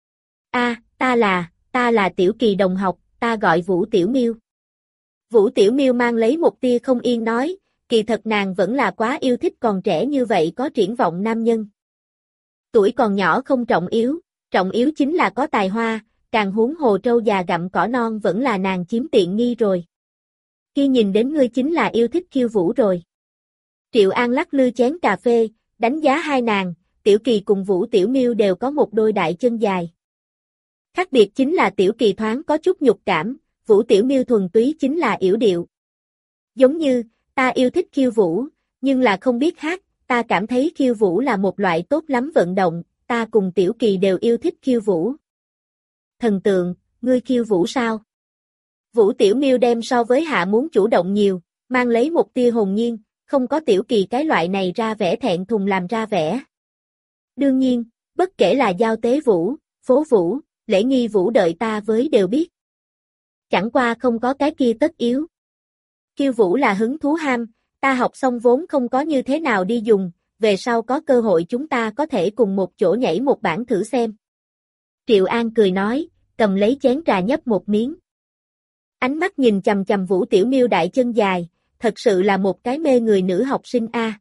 A, ta là, ta là Tiểu Kỳ đồng học, ta gọi Vũ Tiểu Miêu. Vũ Tiểu Miêu mang lấy một tia không yên nói, kỳ thật nàng vẫn là quá yêu thích còn trẻ như vậy có triển vọng nam nhân. Tuổi còn nhỏ không trọng yếu, trọng yếu chính là có tài hoa, càng huống hồ trâu già gặm cỏ non vẫn là nàng chiếm tiện nghi rồi. Khi nhìn đến ngươi chính là yêu thích khiêu vũ rồi. Triệu An lắc lư chén cà phê, đánh giá hai nàng, Tiểu Kỳ cùng Vũ Tiểu Miêu đều có một đôi đại chân dài. Khác biệt chính là Tiểu Kỳ thoáng có chút nhục cảm, Vũ Tiểu Miêu thuần túy chính là yểu điệu. Giống như, ta yêu thích khiêu vũ, nhưng là không biết hát, ta cảm thấy khiêu vũ là một loại tốt lắm vận động, ta cùng Tiểu Kỳ đều yêu thích khiêu vũ. Thần tượng, ngươi khiêu vũ sao? Vũ Tiểu Miêu đem so với Hạ muốn chủ động nhiều, mang lấy một tia hồn nhiên, không có Tiểu Kỳ cái loại này ra vẻ thẹn thùng làm ra vẻ. Đương nhiên, bất kể là giao tế vũ, phố vũ, lễ nghi vũ đợi ta với đều biết. Chẳng qua không có cái kia tất yếu. Khiêu vũ là hứng thú ham, ta học xong vốn không có như thế nào đi dùng, về sau có cơ hội chúng ta có thể cùng một chỗ nhảy một bản thử xem. Triệu An cười nói, cầm lấy chén trà nhấp một miếng. Ánh mắt nhìn chằm chằm Vũ Tiểu Miêu đại chân dài, thật sự là một cái mê người nữ học sinh a.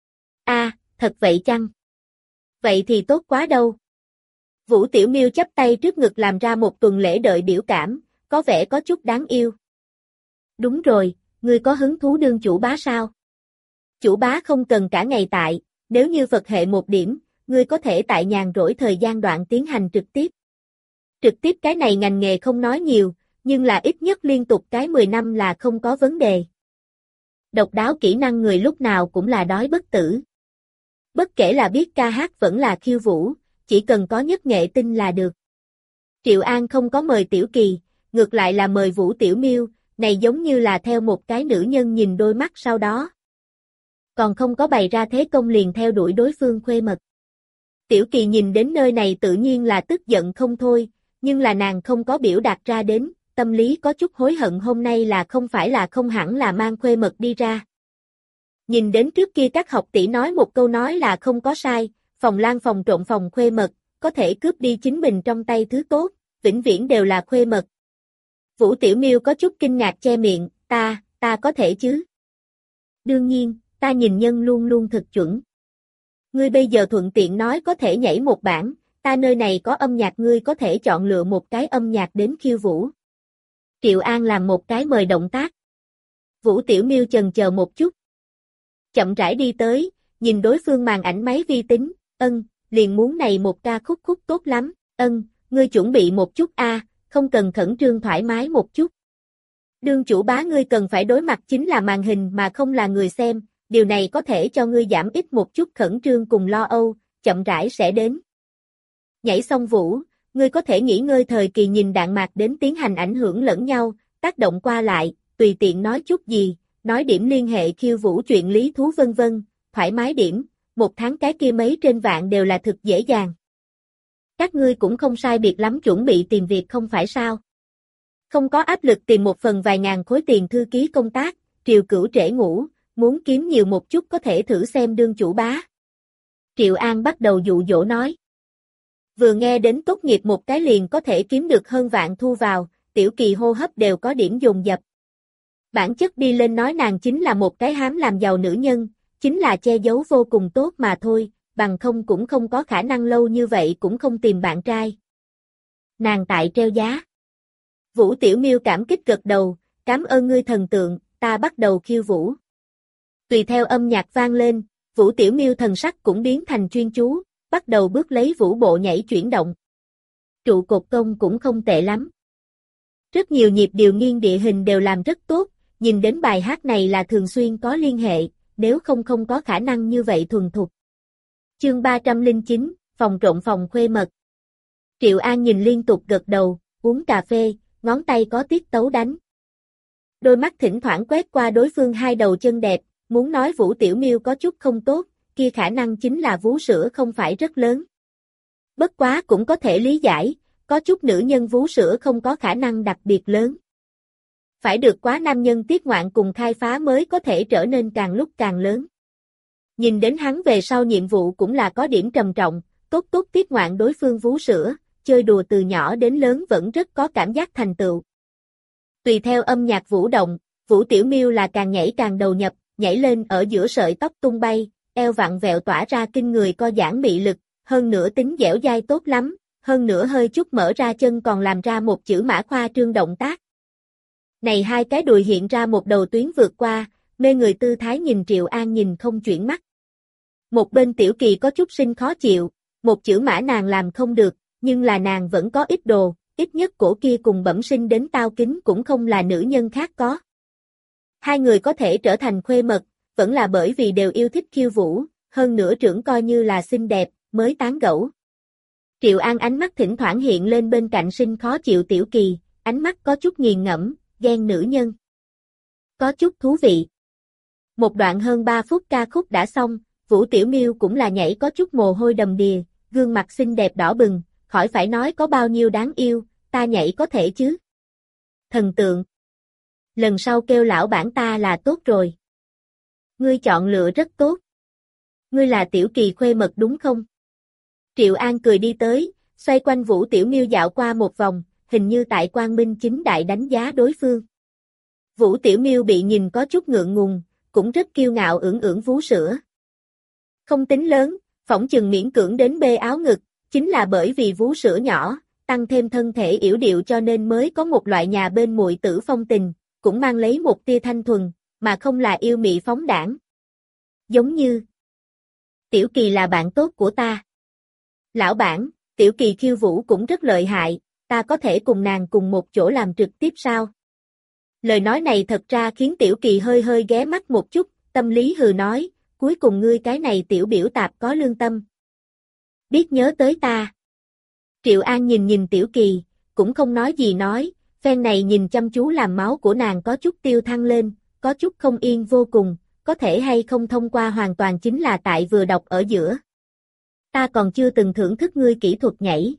A, thật vậy chăng? Vậy thì tốt quá đâu. Vũ Tiểu Miêu chắp tay trước ngực làm ra một tuần lễ đợi biểu cảm, có vẻ có chút đáng yêu. Đúng rồi, ngươi có hứng thú đương chủ bá sao? Chủ bá không cần cả ngày tại, nếu như Phật hệ một điểm, ngươi có thể tại nhàn rỗi thời gian đoạn tiến hành trực tiếp. Trực tiếp cái này ngành nghề không nói nhiều, nhưng là ít nhất liên tục cái mười năm là không có vấn đề. Độc đáo kỹ năng người lúc nào cũng là đói bất tử. Bất kể là biết ca hát vẫn là khiêu vũ, chỉ cần có nhất nghệ tinh là được. Triệu An không có mời Tiểu Kỳ, ngược lại là mời Vũ Tiểu Miêu, này giống như là theo một cái nữ nhân nhìn đôi mắt sau đó. Còn không có bày ra thế công liền theo đuổi đối phương khuê mật. Tiểu Kỳ nhìn đến nơi này tự nhiên là tức giận không thôi, nhưng là nàng không có biểu đạt ra đến, tâm lý có chút hối hận hôm nay là không phải là không hẳn là mang khuê mật đi ra. Nhìn đến trước kia các học tỷ nói một câu nói là không có sai, phòng lan phòng trộn phòng khuê mật, có thể cướp đi chính mình trong tay thứ tốt, vĩnh viễn đều là khuê mật. Vũ Tiểu Miêu có chút kinh ngạc che miệng, ta, ta có thể chứ? Đương nhiên, ta nhìn nhân luôn luôn thực chuẩn. Ngươi bây giờ thuận tiện nói có thể nhảy một bản, ta nơi này có âm nhạc ngươi có thể chọn lựa một cái âm nhạc đến khiêu vũ. Triệu An làm một cái mời động tác. Vũ Tiểu Miêu chần chờ một chút. Chậm rãi đi tới, nhìn đối phương màn ảnh máy vi tính, ân, liền muốn này một ca khúc khúc tốt lắm, ân, ngươi chuẩn bị một chút a, không cần khẩn trương thoải mái một chút. Đương chủ bá ngươi cần phải đối mặt chính là màn hình mà không là người xem, điều này có thể cho ngươi giảm ít một chút khẩn trương cùng lo âu, chậm rãi sẽ đến. Nhảy xong vũ, ngươi có thể nghỉ ngơi thời kỳ nhìn đạn mạc đến tiến hành ảnh hưởng lẫn nhau, tác động qua lại, tùy tiện nói chút gì, nói điểm liên hệ khiêu vũ chuyện lý thú vân vân, thoải mái điểm, một tháng cái kia mấy trên vạn đều là thực dễ dàng. Các ngươi cũng không sai biệt lắm chuẩn bị tìm việc không phải sao? Không có áp lực tìm một phần vài ngàn khối tiền thư ký công tác, Triều Cửu trễ ngủ, muốn kiếm nhiều một chút có thể thử xem đương chủ bá. Triệu An bắt đầu dụ dỗ nói. Vừa nghe đến tốt nghiệp một cái liền có thể kiếm được hơn vạn thu vào, Tiểu Kỳ hô hấp đều có điểm dồn dập. Bản chất đi lên nói nàng chính là một cái hám làm giàu nữ nhân, chính là che giấu vô cùng tốt mà thôi, bằng không cũng không có khả năng lâu như vậy cũng không tìm bạn trai. Nàng tại treo giá. Vũ Tiểu Miêu cảm kích gật đầu, cảm ơn ngươi thần tượng, ta bắt đầu khiêu vũ. Tùy theo âm nhạc vang lên, Vũ Tiểu Miêu thần sắc cũng biến thành chuyên chú, bắt đầu bước lấy vũ bộ nhảy chuyển động. Trụ cột công cũng không tệ lắm. Rất nhiều nhịp điều nghiêng địa hình đều làm rất tốt, nhìn đến bài hát này là thường xuyên có liên hệ, nếu không không có khả năng như vậy thuần thục. Chương ba trăm lẻ chín, phòng trộn phòng khuê mật. Triệu An nhìn liên tục gật đầu, uống cà phê, ngón tay có tiết tấu đánh. Đôi mắt thỉnh thoảng quét qua đối phương hai đầu chân đẹp, muốn nói Vũ Tiểu Miêu có chút không tốt, kia khả năng chính là vú sữa không phải rất lớn. Bất quá cũng có thể lý giải, có chút nữ nhân vú sữa không có khả năng đặc biệt lớn. Phải được quá nam nhân tiết ngoạn cùng khai phá mới có thể trở nên càng lúc càng lớn. Nhìn đến hắn về sau nhiệm vụ cũng là có điểm trầm trọng, tốt tốt tiết ngoạn đối phương vú sữa, chơi đùa từ nhỏ đến lớn vẫn rất có cảm giác thành tựu. Tùy theo âm nhạc vũ động, Vũ Tiểu Miêu là càng nhảy càng đầu nhập, nhảy lên ở giữa sợi tóc tung bay, eo vặn vẹo tỏa ra kinh người co giãn mị lực, hơn nữa tính dẻo dai tốt lắm, hơn nữa hơi chút mở ra chân còn làm ra một chữ mã khoa trương động tác. Này hai cái đùi hiện ra một đầu tuyến vượt qua, mê người tư thái nhìn Triệu An nhìn không chuyển mắt. Một bên Tiểu Kỳ có chút sinh khó chịu, một chữ mã nàng làm không được, nhưng là nàng vẫn có ít đồ, ít nhất cổ kia cùng bẩm sinh đến tao kính cũng không là nữ nhân khác có. Hai người có thể trở thành khuê mật, vẫn là bởi vì đều yêu thích khiêu vũ, hơn nữa trưởng coi như là xinh đẹp, mới tán gẫu. Triệu An ánh mắt thỉnh thoảng hiện lên bên cạnh sinh khó chịu Tiểu Kỳ, ánh mắt có chút nghiền ngẫm, ghen nữ nhân. Có chút thú vị. Một đoạn hơn ba phút ca khúc đã xong, Vũ Tiểu Miêu cũng là nhảy có chút mồ hôi đầm đìa, gương mặt xinh đẹp đỏ bừng, khỏi phải nói có bao nhiêu đáng yêu, ta nhảy có thể chứ. Thần tượng. Lần sau kêu lão bản ta là tốt rồi. Ngươi chọn lựa rất tốt. Ngươi là Tiểu Kỳ khuê mật đúng không? Triệu An cười đi tới, xoay quanh Vũ Tiểu Miêu dạo qua một vòng, hình như tại Quang Minh chính đại đánh giá đối phương. Vũ Tiểu Miêu bị nhìn có chút ngượng ngùng, cũng rất kiêu ngạo ưỡn ưỡn vú sữa. Không tính lớn, phỏng chừng miễn cưỡng đến bê áo ngực, chính là bởi vì vú sữa nhỏ, tăng thêm thân thể yểu điệu cho nên mới có một loại nhà bên muội tử phong tình, cũng mang lấy một tia thanh thuần, mà không là yêu mị phóng đãng. Giống như Tiểu Kỳ là bạn tốt của ta. Lão bản, Tiểu Kỳ khiêu vũ cũng rất lợi hại, ta có thể cùng nàng cùng một chỗ làm trực tiếp sao? Lời nói này thật ra khiến Tiểu Kỳ hơi hơi ghé mắt một chút, tâm lý hừ nói, cuối cùng ngươi cái này tiểu biểu tạp có lương tâm. Biết nhớ tới ta. Triệu An nhìn nhìn Tiểu Kỳ, cũng không nói gì nói, phen này nhìn chăm chú làm máu của nàng có chút tiêu thăng lên, có chút không yên vô cùng, có thể hay không thông qua hoàn toàn chính là tại vừa đọc ở giữa. Ta còn chưa từng thưởng thức ngươi kỹ thuật nhảy.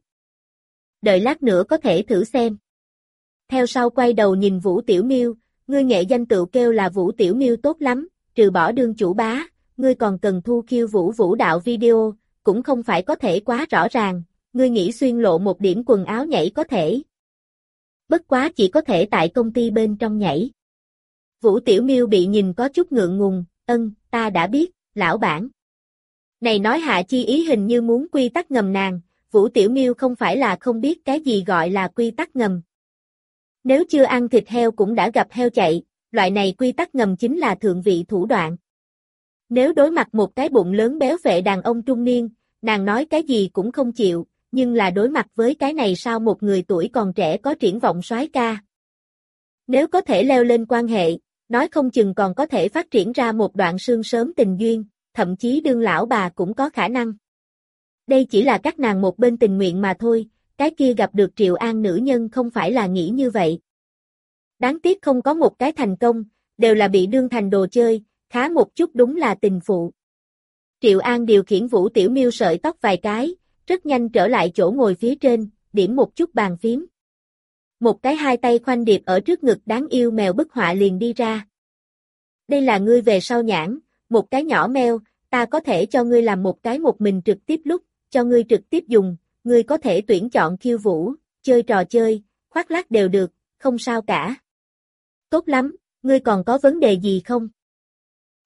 Đợi lát nữa có thể thử xem. Theo sau quay đầu nhìn Vũ Tiểu Miêu, ngươi nghệ danh tự kêu là Vũ Tiểu Miêu tốt lắm, trừ bỏ đương chủ bá, ngươi còn cần thu khiêu vũ vũ đạo video, cũng không phải có thể quá rõ ràng, ngươi nghĩ xuyên lộ một điểm quần áo nhảy có thể. Bất quá chỉ có thể tại công ty bên trong nhảy. Vũ Tiểu Miêu bị nhìn có chút ngượng ngùng, ân, ta đã biết, lão bản. Này nói hạ chi ý hình như muốn quy tắc ngầm nàng, Vũ Tiểu Miêu không phải là không biết cái gì gọi là quy tắc ngầm. Nếu chưa ăn thịt heo cũng đã gặp heo chạy, loại này quy tắc ngầm chính là thượng vị thủ đoạn. Nếu đối mặt một cái bụng lớn béo phệ đàn ông trung niên, nàng nói cái gì cũng không chịu, nhưng là đối mặt với cái này sao một người tuổi còn trẻ có triển vọng soái ca. Nếu có thể leo lên quan hệ, nói không chừng còn có thể phát triển ra một đoạn sương sớm tình duyên, thậm chí đương lão bà cũng có khả năng. Đây chỉ là các nàng một bên tình nguyện mà thôi, cái kia gặp được Triệu An nữ nhân không phải là nghĩ như vậy. Đáng tiếc không có một cái thành công, đều là bị đương thành đồ chơi, khá một chút đúng là tình phụ. Triệu An điều khiển Vũ Tiểu Miêu sợi tóc vài cái, rất nhanh trở lại chỗ ngồi phía trên, điểm một chút bàn phím. Một cái hai tay khoanh điệp ở trước ngực đáng yêu mèo bức họa liền đi ra. Đây là ngươi về sau nhãn, một cái nhỏ mèo, ta có thể cho ngươi làm một cái một mình trực tiếp lúc, cho ngươi trực tiếp dùng, ngươi có thể tuyển chọn khiêu vũ, chơi trò chơi, khoác lác đều được, không sao cả. Tốt lắm, ngươi còn có vấn đề gì không?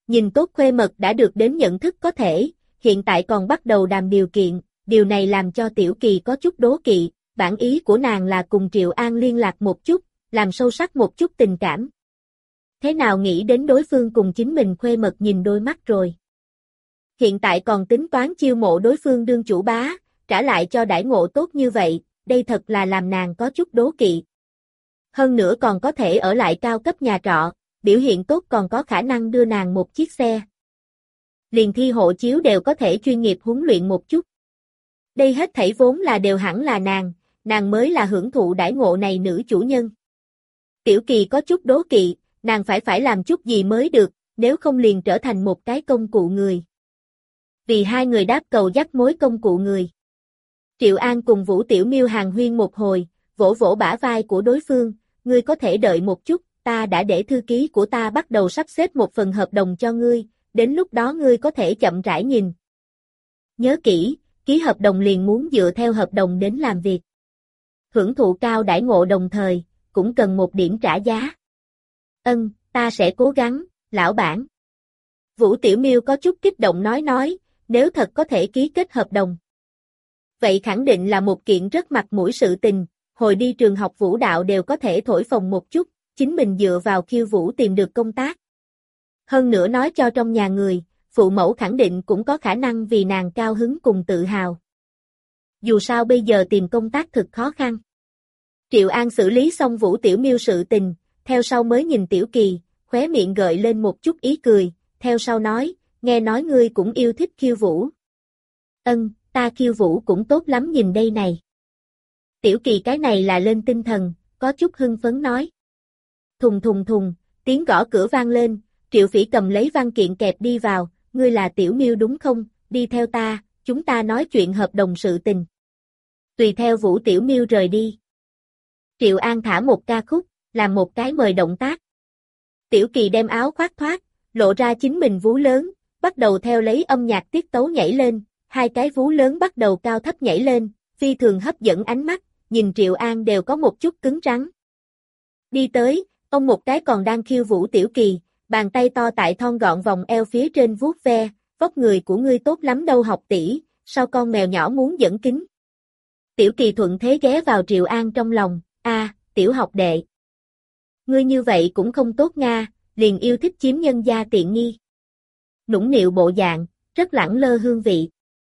Nhìn tốt khuê mật đã được đến nhận thức có thể, hiện tại còn bắt đầu đàm điều kiện, điều này làm cho Tiểu Kỳ có chút đố kỵ, bản ý của nàng là cùng Triệu An liên lạc một chút, làm sâu sắc một chút tình cảm. Thế nào nghĩ đến đối phương cùng chính mình khuê mật nhìn đôi mắt rồi. Hiện tại còn tính toán chiêu mộ đối phương đương chủ bá, trả lại cho đãi ngộ tốt như vậy, đây thật là làm nàng có chút đố kỵ. Hơn nữa còn có thể ở lại cao cấp nhà trọ, biểu hiện tốt còn có khả năng đưa nàng một chiếc xe. Liền thi hộ chiếu đều có thể chuyên nghiệp huấn luyện một chút. Đây hết thảy vốn là đều hẳn là nàng, nàng mới là hưởng thụ đãi ngộ này nữ chủ nhân. Tiểu Kỳ có chút đố kỵ, nàng phải phải làm chút gì mới được, nếu không liền trở thành một cái công cụ người. Vì hai người đáp cầu dắt mối công cụ người. Triệu An cùng Vũ Tiểu Miêu hàng huyên một hồi, vỗ vỗ bả vai của đối phương, ngươi có thể đợi một chút, ta đã để thư ký của ta bắt đầu sắp xếp một phần hợp đồng cho ngươi, đến lúc đó ngươi có thể chậm rãi nhìn. Nhớ kỹ, ký hợp đồng liền muốn dựa theo hợp đồng đến làm việc. Hưởng thụ cao đãi ngộ đồng thời, cũng cần một điểm trả giá. Ân, ta sẽ cố gắng, lão bản. Vũ Tiểu Miêu có chút kích động nói nói, nếu thật có thể ký kết hợp đồng. Vậy khẳng định là một kiện rất mặt mũi sự tình, hồi đi trường học vũ đạo đều có thể thổi phồng một chút, chính mình dựa vào khiêu vũ tìm được công tác. Hơn nữa nói cho trong nhà người, phụ mẫu khẳng định cũng có khả năng vì nàng cao hứng cùng tự hào. Dù sao bây giờ tìm công tác thực khó khăn. Triệu An xử lý xong Vũ Tiểu Miêu sự tình, theo sau mới nhìn Tiểu Kỳ, khóe miệng gợi lên một chút ý cười, theo sau nói, nghe nói ngươi cũng yêu thích khiêu vũ. Ân, ta khiêu vũ cũng tốt lắm nhìn đây này. Tiểu Kỳ cái này là lên tinh thần, có chút hưng phấn nói. Thùng thùng thùng, tiếng gõ cửa vang lên, Triệu Phỉ cầm lấy văn kiện kẹp đi vào, ngươi là Tiểu Miêu đúng không, đi theo ta, chúng ta nói chuyện hợp đồng sự tình. Tùy theo Vũ Tiểu Miêu rời đi. Triệu An thả một ca khúc, làm một cái mời động tác. Tiểu Kỳ đem áo khoác thoát, lộ ra chính mình vú lớn, bắt đầu theo lấy âm nhạc tiết tấu nhảy lên, hai cái vú lớn bắt đầu cao thấp nhảy lên, phi thường hấp dẫn ánh mắt, nhìn Triệu An đều có một chút cứng rắn. Đi tới, ông một cái còn đang khiêu vũ Tiểu Kỳ, bàn tay to tại thon gọn vòng eo phía trên vuốt ve, vóc người của ngươi tốt lắm đâu học tỷ, sao con mèo nhỏ muốn dẫn kính. Tiểu Kỳ thuận thế ghé vào Triệu An trong lòng, a, tiểu học đệ. Ngươi như vậy cũng không tốt nga, liền yêu thích chiếm nhân gia tiện nghi. Nũng nịu bộ dạng, rất lẳng lơ hương vị.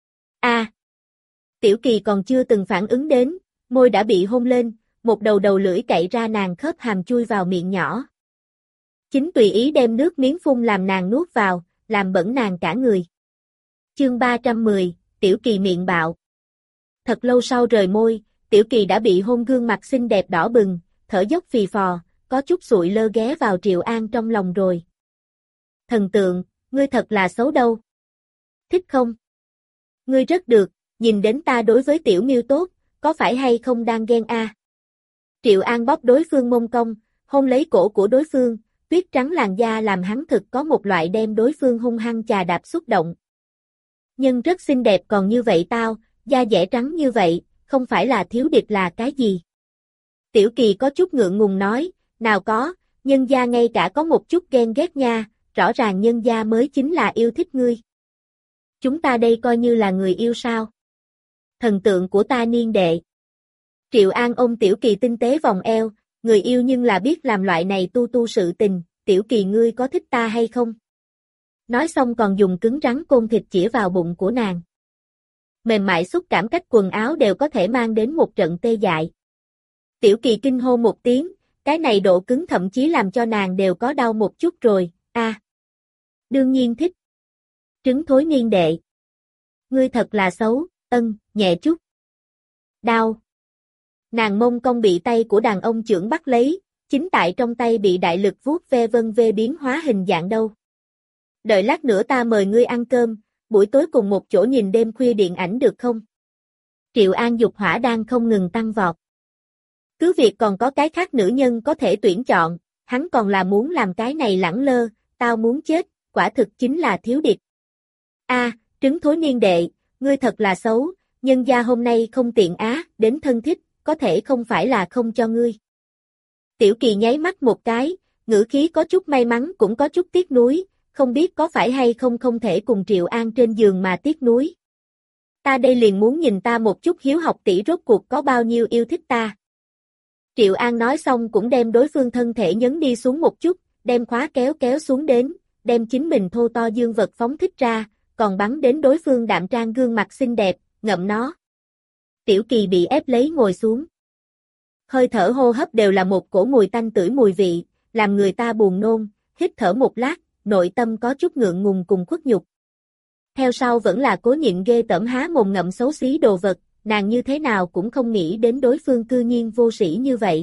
A. Tiểu Kỳ còn chưa từng phản ứng đến, môi đã bị hôn lên, một đầu đầu lưỡi cậy ra nàng khớp hàm chui vào miệng nhỏ. Chính tùy ý đem nước miếng phun làm nàng nuốt vào, làm bẩn nàng cả người. Chương ba trăm mười, Tiểu Kỳ miệng bạo. Thật lâu sau rời môi, Tiểu Kỳ đã bị hôn gương mặt xinh đẹp đỏ bừng, thở dốc phì phò, có chút sụi lơ ghé vào Triệu An trong lòng rồi. Thần tượng, ngươi thật là xấu đâu. Thích không? Ngươi rất được, nhìn đến ta đối với Tiểu Miêu tốt, có phải hay không đang ghen a? À? Triệu An bóp đối phương mông cong, hôn lấy cổ của đối phương, tuyết trắng làn da làm hắn thực có một loại đem đối phương hung hăng chà đạp xúc động. Nhưng rất xinh đẹp còn như vậy tao, da dẻ trắng như vậy, không phải là thiếu địch là cái gì? Tiểu Kỳ có chút ngượng ngùng nói, nào có, nhân gia ngay cả có một chút ghen ghét nha, rõ ràng nhân gia mới chính là yêu thích ngươi. Chúng ta đây coi như là người yêu sao? Thần tượng của ta niên đệ. Triệu An ôm Tiểu Kỳ tinh tế vòng eo, người yêu nhưng là biết làm loại này tu tu sự tình, Tiểu Kỳ ngươi có thích ta hay không? Nói xong còn dùng cứng rắn côn thịt chĩa vào bụng của nàng. Mềm mại xúc cảm cách quần áo đều có thể mang đến một trận tê dại. Tiểu Kỳ kinh hô một tiếng, cái này độ cứng thậm chí làm cho nàng đều có đau một chút rồi, a. À, đương nhiên thích. Trứng thối niên đệ. Ngươi thật là xấu, ân, nhẹ chút. Đau. Nàng mông cong bị tay của đàn ông chưởng bắt lấy, chính tại trong tay bị đại lực vuốt ve vân vê biến hóa hình dạng đâu. Đợi lát nữa ta mời ngươi ăn cơm, buổi tối cùng một chỗ nhìn đêm khuya điện ảnh được không? Triệu An dục hỏa đang không ngừng tăng vọt. Cứ việc còn có cái khác nữ nhân có thể tuyển chọn, hắn còn là muốn làm cái này lẳng lơ, tao muốn chết, quả thực chính là thiếu địch. A, à, trứng thối niên đệ, ngươi thật là xấu, nhân gia hôm nay không tiện á, đến thân thích, có thể không phải là không cho ngươi. Tiểu Kỳ nháy mắt một cái, ngữ khí có chút may mắn cũng có chút tiếc nuối, không biết có phải hay không không thể cùng Triệu An trên giường mà tiếc nuối. Ta đây liền muốn nhìn ta một chút hiếu học tỷ rốt cuộc có bao nhiêu yêu thích ta. Triệu An nói xong cũng đem đối phương thân thể nhấn đi xuống một chút, đem khóa kéo kéo xuống đến, đem chính mình thô to dương vật phóng thích ra, còn bắn đến đối phương đạm trang gương mặt xinh đẹp, ngậm nó. Tiểu Kỳ bị ép lấy ngồi xuống. Hơi thở hô hấp đều là một cổ mùi tanh tưởi mùi vị, làm người ta buồn nôn, hít thở một lát, nội tâm có chút ngượng ngùng cùng khuất nhục. Theo sau vẫn là cố nhịn ghê tởm há mồm ngậm xấu xí đồ vật, nàng như thế nào cũng không nghĩ đến đối phương cư nhiên vô sĩ như vậy.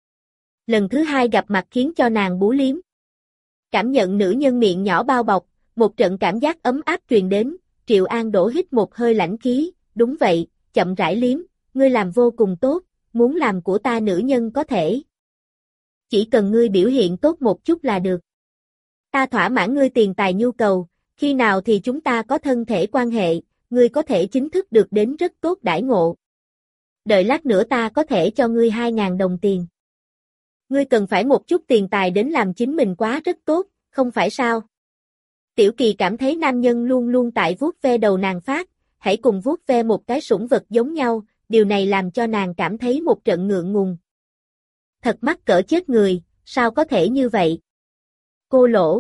Lần thứ hai gặp mặt khiến cho nàng bú liếm. Cảm nhận nữ nhân miệng nhỏ bao bọc, một trận cảm giác ấm áp truyền đến, Triệu An đổ hít một hơi lãnh khí, đúng vậy, chậm rãi liếm, ngươi làm vô cùng tốt, muốn làm của ta nữ nhân có thể. Chỉ cần ngươi biểu hiện tốt một chút là được. Ta thỏa mãn ngươi tiền tài nhu cầu, khi nào thì chúng ta có thân thể quan hệ, ngươi có thể chính thức được đến rất tốt đãi ngộ. Đợi lát nữa ta có thể cho ngươi hai ngàn đồng tiền. Ngươi cần phải một chút tiền tài đến làm chính mình quá rất tốt, không phải sao? Tiểu Kỳ cảm thấy nam nhân luôn luôn tại vuốt ve đầu nàng phát, hãy cùng vuốt ve một cái sủng vật giống nhau, điều này làm cho nàng cảm thấy một trận ngượng ngùng. Thật mắc cỡ chết người, sao có thể như vậy? Cô lỗ!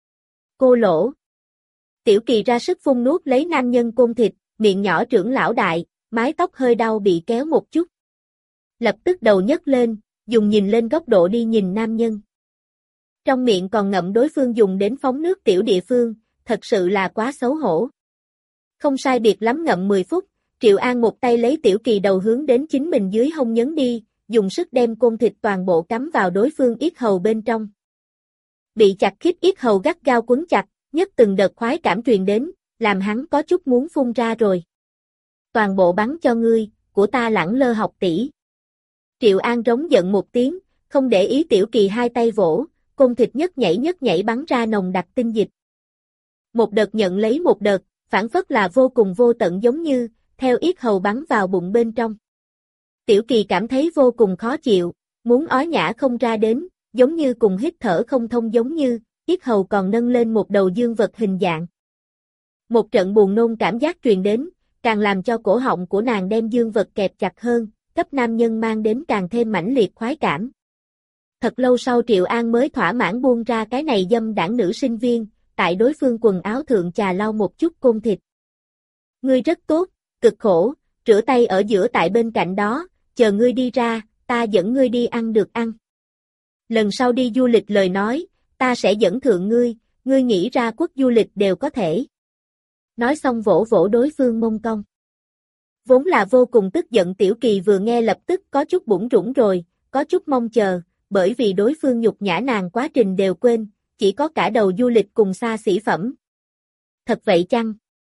Cô lỗ! Tiểu Kỳ ra sức phun nuốt lấy nam nhân côn thịt, miệng nhỏ trưởng lão đại, mái tóc hơi đau bị kéo một chút. Lập tức đầu nhấc lên, dùng nhìn lên góc độ đi nhìn nam nhân. Trong miệng còn ngậm đối phương dùng đến phóng nước tiểu địa phương, thật sự là quá xấu hổ. Không sai biệt lắm ngậm mười phút, Triệu An một tay lấy Tiểu Kỳ đầu hướng đến chính mình dưới hông nhấn đi, dùng sức đem côn thịt toàn bộ cắm vào đối phương yết hầu bên trong. Bị chặt khít yết hầu gắt gao quấn chặt, nhất từng đợt khoái cảm truyền đến, làm hắn có chút muốn phun ra rồi. Toàn bộ bắn cho ngươi, của ta lẳng lơ học tỷ. Triệu An rống giận một tiếng, không để ý Tiểu Kỳ hai tay vỗ, côn thịt nhất nhảy nhất nhảy bắn ra nồng đặc tinh dịch. Một đợt nhận lấy một đợt, phản phất là vô cùng vô tận giống như, theo yết hầu bắn vào bụng bên trong. Tiểu Kỳ cảm thấy vô cùng khó chịu, muốn ói nhả không ra đến, giống như cùng hít thở không thông giống như, yết hầu còn nâng lên một đầu dương vật hình dạng. Một trận buồn nôn cảm giác truyền đến, càng làm cho cổ họng của nàng đem dương vật kẹp chặt hơn, cấp nam nhân mang đến càng thêm mãnh liệt khoái cảm. Thật lâu sau Triệu An mới thỏa mãn buông ra cái này dâm đảng nữ sinh viên, tại đối phương quần áo thượng chà lau một chút côn thịt. Ngươi rất tốt, cực khổ, rửa tay ở giữa tại bên cạnh đó, chờ ngươi đi ra, ta dẫn ngươi đi ăn được ăn. Lần sau đi du lịch lời nói, ta sẽ dẫn thượng ngươi, ngươi nghĩ ra quốc du lịch đều có thể. Nói xong vỗ vỗ đối phương mông cong. Vốn là vô cùng tức giận Tiểu Kỳ vừa nghe lập tức có chút bủn rủn rồi, có chút mong chờ, bởi vì đối phương nhục nhã nàng quá trình đều quên, chỉ có cả đầu du lịch cùng xa xỉ phẩm. Thật vậy chăng?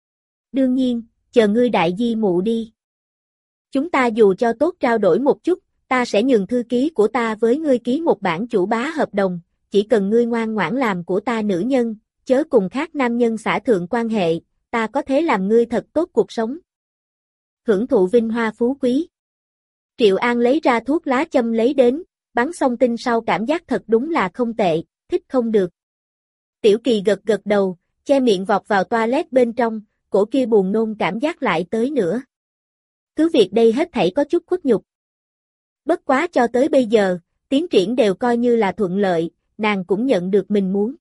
Đương nhiên, chờ ngươi đại di mụ đi. Chúng ta dù cho tốt trao đổi một chút, ta sẽ nhường thư ký của ta với ngươi ký một bản chủ bá hợp đồng, chỉ cần ngươi ngoan ngoãn làm của ta nữ nhân, chớ cùng khác nam nhân xả thượng quan hệ, ta có thể làm ngươi thật tốt cuộc sống. Hưởng thụ vinh hoa phú quý. Triệu An lấy ra thuốc lá châm lấy đến, bắn xong tinh sau cảm giác thật đúng là không tệ, thích không được. Tiểu Kỳ gật gật đầu, che miệng vọt vào toilet bên trong, cổ kia buồn nôn cảm giác lại tới nữa. Cứ việc đây hết thảy có chút khuất nhục. Bất quá cho tới bây giờ, tiến triển đều coi như là thuận lợi, nàng cũng nhận được mình muốn.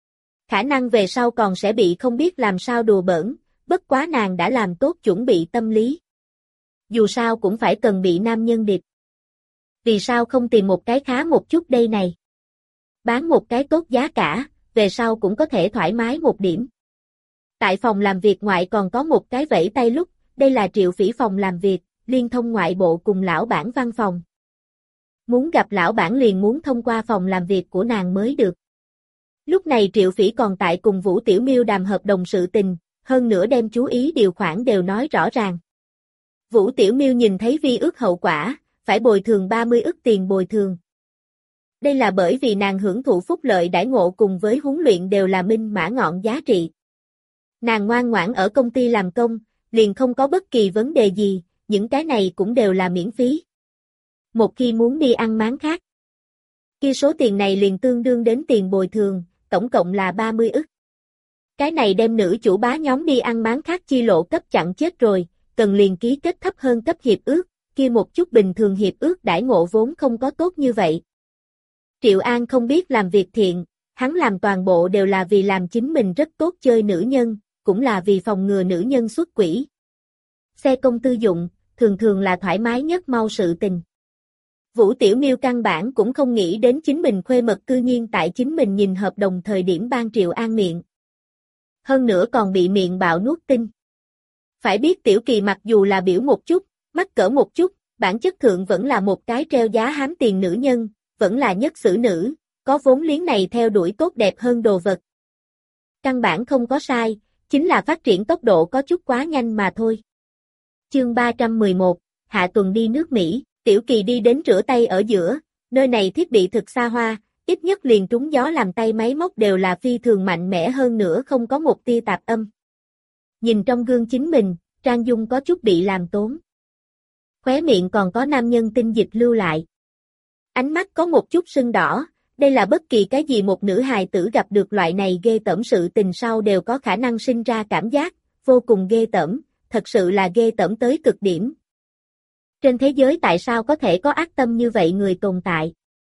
Khả năng về sau còn sẽ bị không biết làm sao đùa bỡn, bất quá nàng đã làm tốt chuẩn bị tâm lý. Dù sao cũng phải cần bị nam nhân điệp. Vì sao không tìm một cái khá một chút đây này? Bán một cái tốt giá cả, về sau cũng có thể thoải mái một điểm. Tại phòng làm việc ngoại còn có một cái vẫy tay lúc, đây là Triệu Phỉ phòng làm việc, liên thông ngoại bộ cùng lão bản văn phòng. Muốn gặp lão bản liền muốn thông qua phòng làm việc của nàng mới được. Lúc này Triệu Phỉ còn tại cùng Vũ Tiểu Miêu đàm hợp đồng sự tình, hơn nữa đem chú ý điều khoản đều nói rõ ràng. Vũ Tiểu Miêu nhìn thấy vi ước hậu quả, phải bồi thường ba mươi ức tiền bồi thường. Đây là bởi vì nàng hưởng thụ phúc lợi đãi ngộ cùng với huấn luyện đều là minh mã ngọn giá trị. Nàng ngoan ngoãn ở công ty làm công, liền không có bất kỳ vấn đề gì, những cái này cũng đều là miễn phí. Một khi muốn đi ăn máng khác, kia số tiền này liền tương đương đến tiền bồi thường, tổng cộng là ba mươi ức. Cái này đem nữ chủ bá nhóm đi ăn máng khác chi lộ cấp chặn chết rồi, cần liền ký kết thấp hơn cấp hiệp ước, kia một chút bình thường hiệp ước đãi ngộ vốn không có tốt như vậy. Triệu An không biết làm việc thiện, hắn làm toàn bộ đều là vì làm chính mình rất tốt chơi nữ nhân, cũng là vì phòng ngừa nữ nhân xuất quỷ. Xe công tư dụng, thường thường là thoải mái nhất mau sự tình. Vũ Tiểu Miêu căn bản cũng không nghĩ đến chính mình khuê mật cư nhiên tại chính mình nhìn hợp đồng thời điểm ban Triệu An miệng. Hơn nữa còn bị miệng bạo nuốt tinh. Phải biết Tiểu Kỳ mặc dù là biểu một chút, mắc cỡ một chút, bản chất thượng vẫn là một cái treo giá hám tiền nữ nhân, vẫn là nhất xử nữ, có vốn liếng này theo đuổi tốt đẹp hơn đồ vật. Căn bản không có sai, chính là phát triển tốc độ có chút quá nhanh mà thôi. Chương ba trăm mười một, Hạ tuần đi nước Mỹ, Tiểu Kỳ đi đến rửa tay ở giữa, nơi này thiết bị thực xa hoa, ít nhất liền trúng gió làm tay máy móc đều là phi thường mạnh mẽ hơn nữa không có một tia tạp âm. Nhìn trong gương chính mình, Trang Dung có chút bị làm tốn. Khóe miệng còn có nam nhân tinh dịch lưu lại. Ánh mắt có một chút sưng đỏ, đây là bất kỳ cái gì một nữ hài tử gặp được loại này ghê tởm sự tình sau đều có khả năng sinh ra cảm giác, vô cùng ghê tởm, thật sự là ghê tởm tới cực điểm. Trên thế giới tại sao có thể có ác tâm như vậy người tồn tại?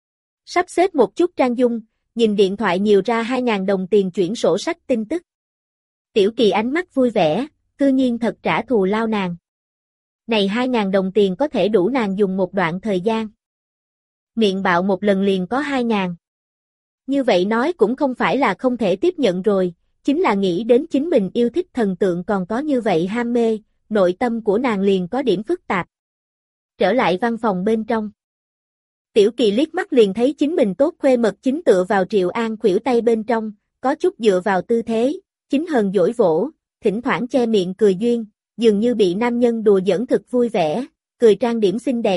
Sắp xếp một chút Trang Dung, nhìn điện thoại nhiều ra hai nghìn đồng tiền chuyển sổ sách tin tức. Tiểu Kỳ ánh mắt vui vẻ, cư nhiên thật trả thù lao nàng. Này hai nghìn đồng tiền có thể đủ nàng dùng một đoạn thời gian. Miệng bạo một lần liền có hai nghìn. Như vậy nói cũng không phải là không thể tiếp nhận rồi, chính là nghĩ đến chính mình yêu thích thần tượng còn có như vậy ham mê, nội tâm của nàng liền có điểm phức tạp. Trở lại văn phòng bên trong. Tiểu Kỳ liếc mắt liền thấy chính mình tốt khuê mật chính tựa vào Triệu An khuỷu tay bên trong, có chút dựa vào tư thế, chính hờn dỗi vỗ, thỉnh thoảng che miệng cười duyên, dường như bị nam nhân đùa giỡn thực vui vẻ, cười trang điểm xinh đẹp.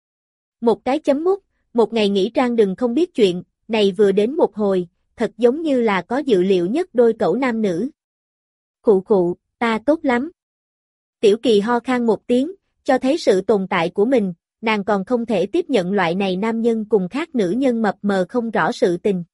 Một cái chấm mút, một ngày nghỉ Trang đừng không biết chuyện, này vừa đến một hồi, thật giống như là có dự liệu nhất đôi cẩu nam nữ. Khụ khụ, ta tốt lắm. Tiểu Kỳ ho khan một tiếng, cho thấy sự tồn tại của mình, nàng còn không thể tiếp nhận loại này nam nhân cùng khác nữ nhân mập mờ không rõ sự tình.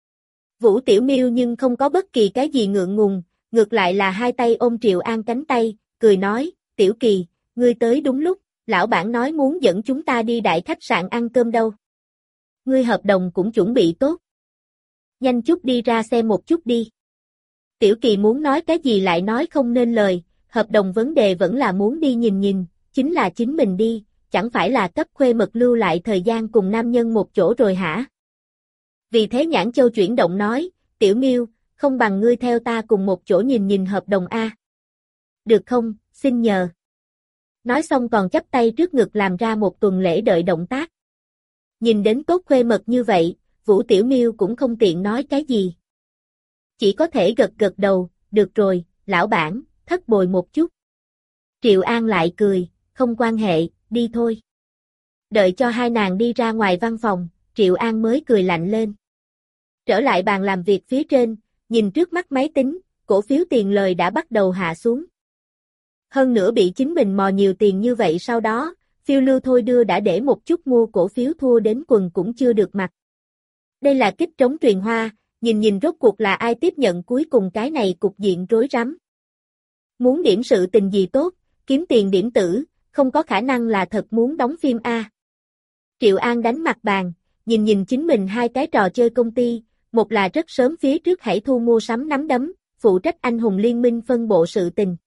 Vũ Tiểu Miêu nhưng không có bất kỳ cái gì ngượng ngùng, ngược lại là hai tay ôm Triệu An cánh tay, cười nói, Tiểu Kỳ, ngươi tới đúng lúc, lão bản nói muốn dẫn chúng ta đi đại khách sạn ăn cơm đâu. Ngươi hợp đồng cũng chuẩn bị tốt. Nhanh chút đi ra xem một chút đi. Tiểu Kỳ muốn nói cái gì lại nói không nên lời, hợp đồng vấn đề vẫn là muốn đi nhìn nhìn, chính là chính mình đi, chẳng phải là cấp khuê mật lưu lại thời gian cùng nam nhân một chỗ rồi hả? Vì thế Nhãn Châu chuyển động nói, Tiểu Miêu, không bằng ngươi theo ta cùng một chỗ nhìn nhìn hợp đồng A. Được không, xin nhờ. Nói xong còn chắp tay trước ngực làm ra một tuần lễ đợi động tác. Nhìn đến tốt khuê mật như vậy, Vũ Tiểu Miêu cũng không tiện nói cái gì. Chỉ có thể gật gật đầu, được rồi, lão bản, thất bồi một chút. Triệu An lại cười, không quan hệ, đi thôi. Đợi cho hai nàng đi ra ngoài văn phòng, Triệu An mới cười lạnh lên. Trở lại bàn làm việc phía trên, nhìn trước mắt máy tính, cổ phiếu tiền lời đã bắt đầu hạ xuống. Hơn nữa bị chính mình mò nhiều tiền như vậy sau đó, phiêu lưu thôi đưa đã để một chút mua cổ phiếu thua đến quần cũng chưa được mặc. Đây là kích trống truyền hoa, nhìn nhìn rốt cuộc là ai tiếp nhận cuối cùng cái này cục diện rối rắm. Muốn điểm sự tình gì tốt, kiếm tiền điểm tử, không có khả năng là thật muốn đóng phim A. Triệu An đánh mặt bàn, nhìn nhìn chính mình hai cái trò chơi công ty, một là rất sớm phía trước hãy thu mua sắm nắm đấm, phụ trách anh hùng liên minh phân bộ sự tình.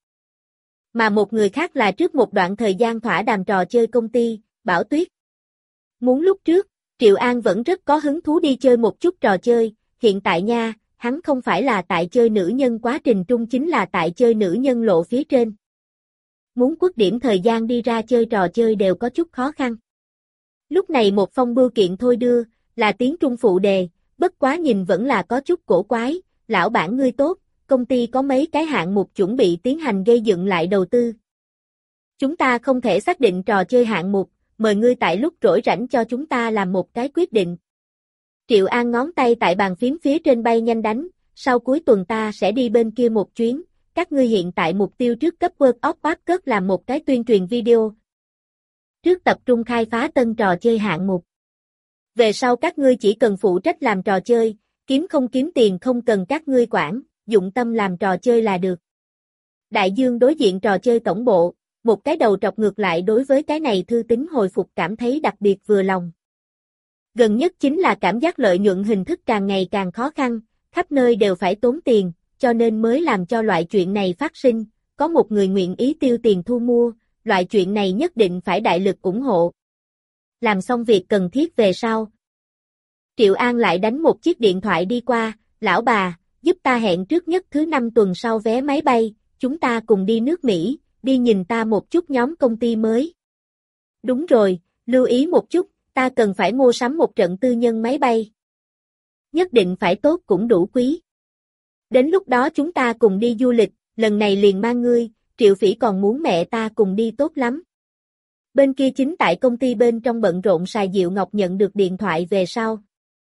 Mà một người khác là trước một đoạn thời gian thỏa đàm trò chơi công ty, Bảo Tuyết. Muốn lúc trước, Triệu An vẫn rất có hứng thú đi chơi một chút trò chơi, hiện tại nha, hắn không phải là tại chơi nữ nhân quá trình trung chính là tại chơi nữ nhân lộ phía trên. Muốn quất điểm thời gian đi ra chơi trò chơi đều có chút khó khăn. Lúc này một phong bưu kiện thôi đưa, là tiếng Trung phụ đề, bất quá nhìn vẫn là có chút cổ quái, lão bản ngươi tốt, công ty có mấy cái hạng mục chuẩn bị tiến hành gây dựng lại đầu tư. Chúng ta không thể xác định trò chơi hạng mục, mời ngươi tại lúc rỗi rảnh cho chúng ta làm một cái quyết định. Triệu An ngón tay tại bàn phím phía trên bay nhanh đánh, sau cuối tuần ta sẽ đi bên kia một chuyến, các ngươi hiện tại mục tiêu trước cấp World of Warcraft làm một cái tuyên truyền video. Trước tập trung khai phá tân trò chơi hạng mục. Về sau các ngươi chỉ cần phụ trách làm trò chơi, kiếm không kiếm tiền không cần các ngươi quản, dụng tâm làm trò chơi là được. Đại dương đối diện trò chơi tổng bộ, một cái đầu trọc ngược lại đối với cái này thư tín hồi phục cảm thấy đặc biệt vừa lòng. Gần nhất chính là cảm giác lợi nhuận hình thức càng ngày càng khó khăn, khắp nơi đều phải tốn tiền, cho nên mới làm cho loại chuyện này phát sinh, có một người nguyện ý tiêu tiền thu mua, loại chuyện này nhất định phải đại lực ủng hộ. Làm xong việc cần thiết về sau. Triệu An lại đánh một chiếc điện thoại đi qua, lão bà, giúp ta hẹn trước nhất thứ năm tuần sau vé máy bay, chúng ta cùng đi nước Mỹ, đi nhìn ta một chút nhóm công ty mới. Đúng rồi, lưu ý một chút, ta cần phải mua sắm một trận tư nhân máy bay. Nhất định phải tốt cũng đủ quý. Đến lúc đó chúng ta cùng đi du lịch, lần này liền mang ngươi, Triệu Phỉ còn muốn mẹ ta cùng đi tốt lắm. Bên kia chính tại công ty bên trong bận rộn Sài Diệu Ngọc nhận được điện thoại về sau.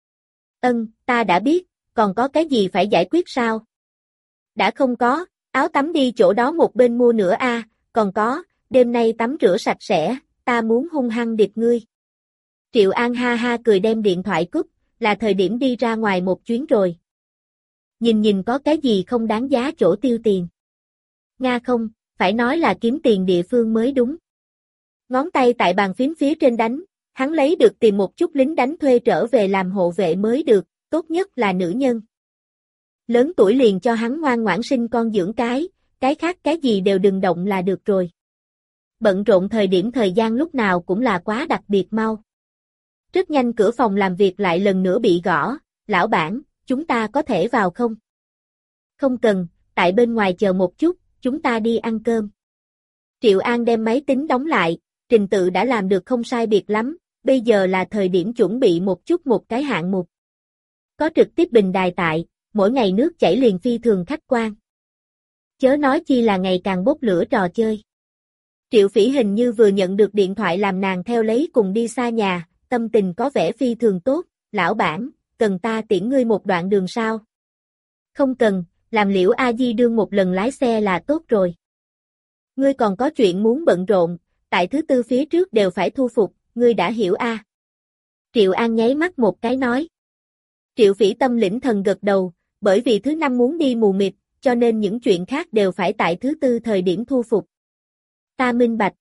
Ân, ta đã biết, còn có cái gì phải giải quyết sao? Đã không có, áo tắm đi chỗ đó một bên mua nữa a, à, còn có, đêm nay tắm rửa sạch sẽ, ta muốn hung hăng điệp ngươi. Triệu An ha ha cười đem điện thoại cúp, là thời điểm đi ra ngoài một chuyến rồi. Nhìn nhìn có cái gì không đáng giá chỗ tiêu tiền. Nga không, phải nói là kiếm tiền địa phương mới đúng. Ngón tay tại bàn phím phía trên đánh, hắn lấy được tìm một chút lính đánh thuê trở về làm hộ vệ mới được, tốt nhất là nữ nhân. Lớn tuổi liền cho hắn ngoan ngoãn sinh con dưỡng cái, cái khác cái gì đều đừng động là được rồi. Bận rộn thời điểm thời gian lúc nào cũng là quá đặc biệt mau. Rất nhanh cửa phòng làm việc lại lần nữa bị gõ, lão bản, chúng ta có thể vào không? Không cần, tại bên ngoài chờ một chút, chúng ta đi ăn cơm. Triệu An đem máy tính đóng lại, trình tự đã làm được không sai biệt lắm, bây giờ là thời điểm chuẩn bị một chút một cái hạng mục. Có trực tiếp bình đài tại, mỗi ngày nước chảy liền phi thường khách quan. Chớ nói chi là ngày càng bốc lửa trò chơi. Triệu Phỉ hình như vừa nhận được điện thoại làm nàng theo lấy cùng đi xa nhà, tâm tình có vẻ phi thường tốt, lão bản, cần ta tiễn ngươi một đoạn đường sao? Không cần, làm Liễu A Di đương một lần lái xe là tốt rồi. Ngươi còn có chuyện muốn bận rộn, tại thứ tư phía trước đều phải thu phục, ngươi đã hiểu a? À? Triệu An nháy mắt một cái nói. Triệu Phỉ tâm lĩnh thần gật đầu, bởi vì thứ năm muốn đi mù mịt, cho nên những chuyện khác đều phải tại thứ tư thời điểm thu phục. Ta minh bạch.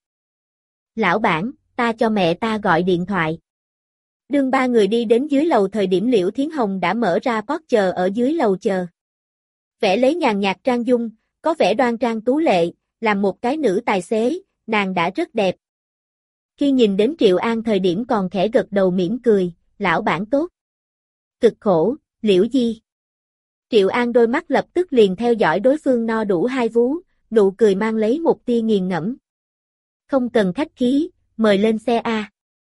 Lão bản, ta cho mẹ ta gọi điện thoại. Đương ba người đi đến dưới lầu thời điểm Liễu Thiến Hồng đã mở ra post chờ ở dưới lầu chờ. Vẽ lấy nhàn nhạt trang dung, có vẻ đoan trang tú lệ, làm một cái nữ tài xế, nàng đã rất đẹp. Khi nhìn đến Triệu An thời điểm còn khẽ gật đầu mỉm cười, lão bản tốt. Cực khổ, Liễu Di. Triệu An đôi mắt lập tức liền theo dõi đối phương no đủ hai vú, nụ cười mang lấy một tia nghiền ngẫm. Không cần khách khí, mời lên xe A.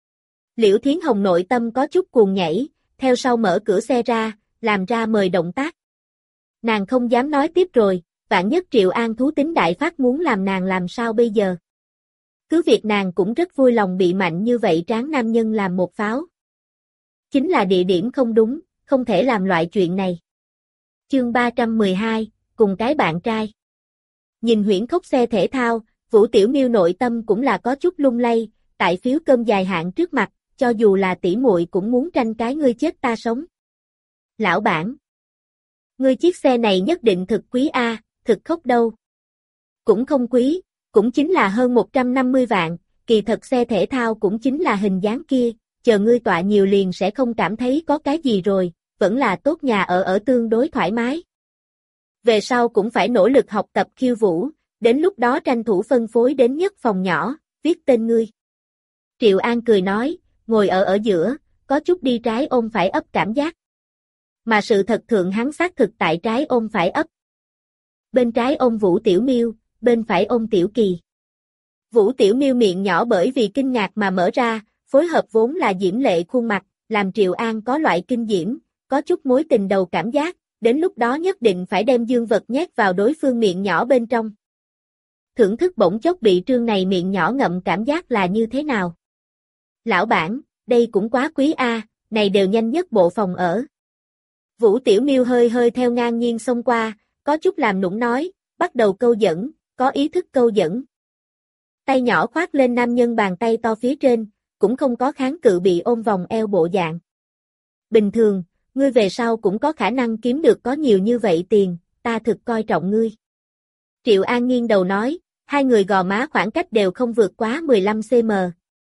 Liễu Thiến Hồng nội tâm có chút cuồng nhảy, theo sau mở cửa xe ra, làm ra mời động tác. Nàng không dám nói tiếp rồi, vạn nhất Triệu An thú tính đại phát muốn làm nàng làm sao bây giờ. Cứ việc nàng cũng rất vui lòng bị mạnh như vậy tráng nam nhân làm một pháo. Chính là địa điểm không đúng, không thể làm loại chuyện này. Chương ba trăm mười hai, cùng cái bạn trai. Nhìn huyễn khốc xe thể thao, Vũ Tiểu Miêu nội tâm cũng là có chút lung lay, tại phiếu cơm dài hạn trước mặt, cho dù là tỷ muội cũng muốn tranh cái ngươi chết ta sống. Lão bản, ngươi chiếc xe này nhất định thực quý a, thực khốc đâu. Cũng không quý, cũng chính là hơn một trăm năm mươi vạn, kỳ thật xe thể thao cũng chính là hình dáng kia, chờ ngươi tọa nhiều liền sẽ không cảm thấy có cái gì rồi, vẫn là tốt nhà ở ở tương đối thoải mái. Về sau cũng phải nỗ lực học tập khiêu vũ, đến lúc đó tranh thủ phân phối đến nhất phòng nhỏ, viết tên ngươi. Triệu An cười nói, ngồi ở ở giữa, có chút đi trái ôm phải ấp cảm giác. Mà sự thật thượng hắn xác thực tại trái ôm phải ấp. Bên trái ôm Vũ Tiểu Miêu, bên phải ôm Tiểu Kỳ. Vũ Tiểu Miêu miệng nhỏ bởi vì kinh ngạc mà mở ra, phối hợp vốn là diễm lệ khuôn mặt, làm Triệu An có loại kinh diễm, có chút mối tình đầu cảm giác, đến lúc đó nhất định phải đem dương vật nhét vào đối phương miệng nhỏ bên trong. Thưởng thức bỗng chốc bị trương này miệng nhỏ ngậm cảm giác là như thế nào? Lão bản, đây cũng quá quý a, này đều nhanh nhất bộ phòng ở. Vũ Tiểu Miêu hơi hơi theo ngang nhiên xông qua, có chút làm nũng nói, bắt đầu câu dẫn, có ý thức câu dẫn. Tay nhỏ khoác lên nam nhân bàn tay to phía trên, cũng không có kháng cự bị ôm vòng eo bộ dạng. Bình thường, ngươi về sau cũng có khả năng kiếm được có nhiều như vậy tiền, ta thực coi trọng ngươi. Triệu An nghiêng đầu nói, hai người gò má khoảng cách đều không vượt quá mười lăm xăng-ti-mét.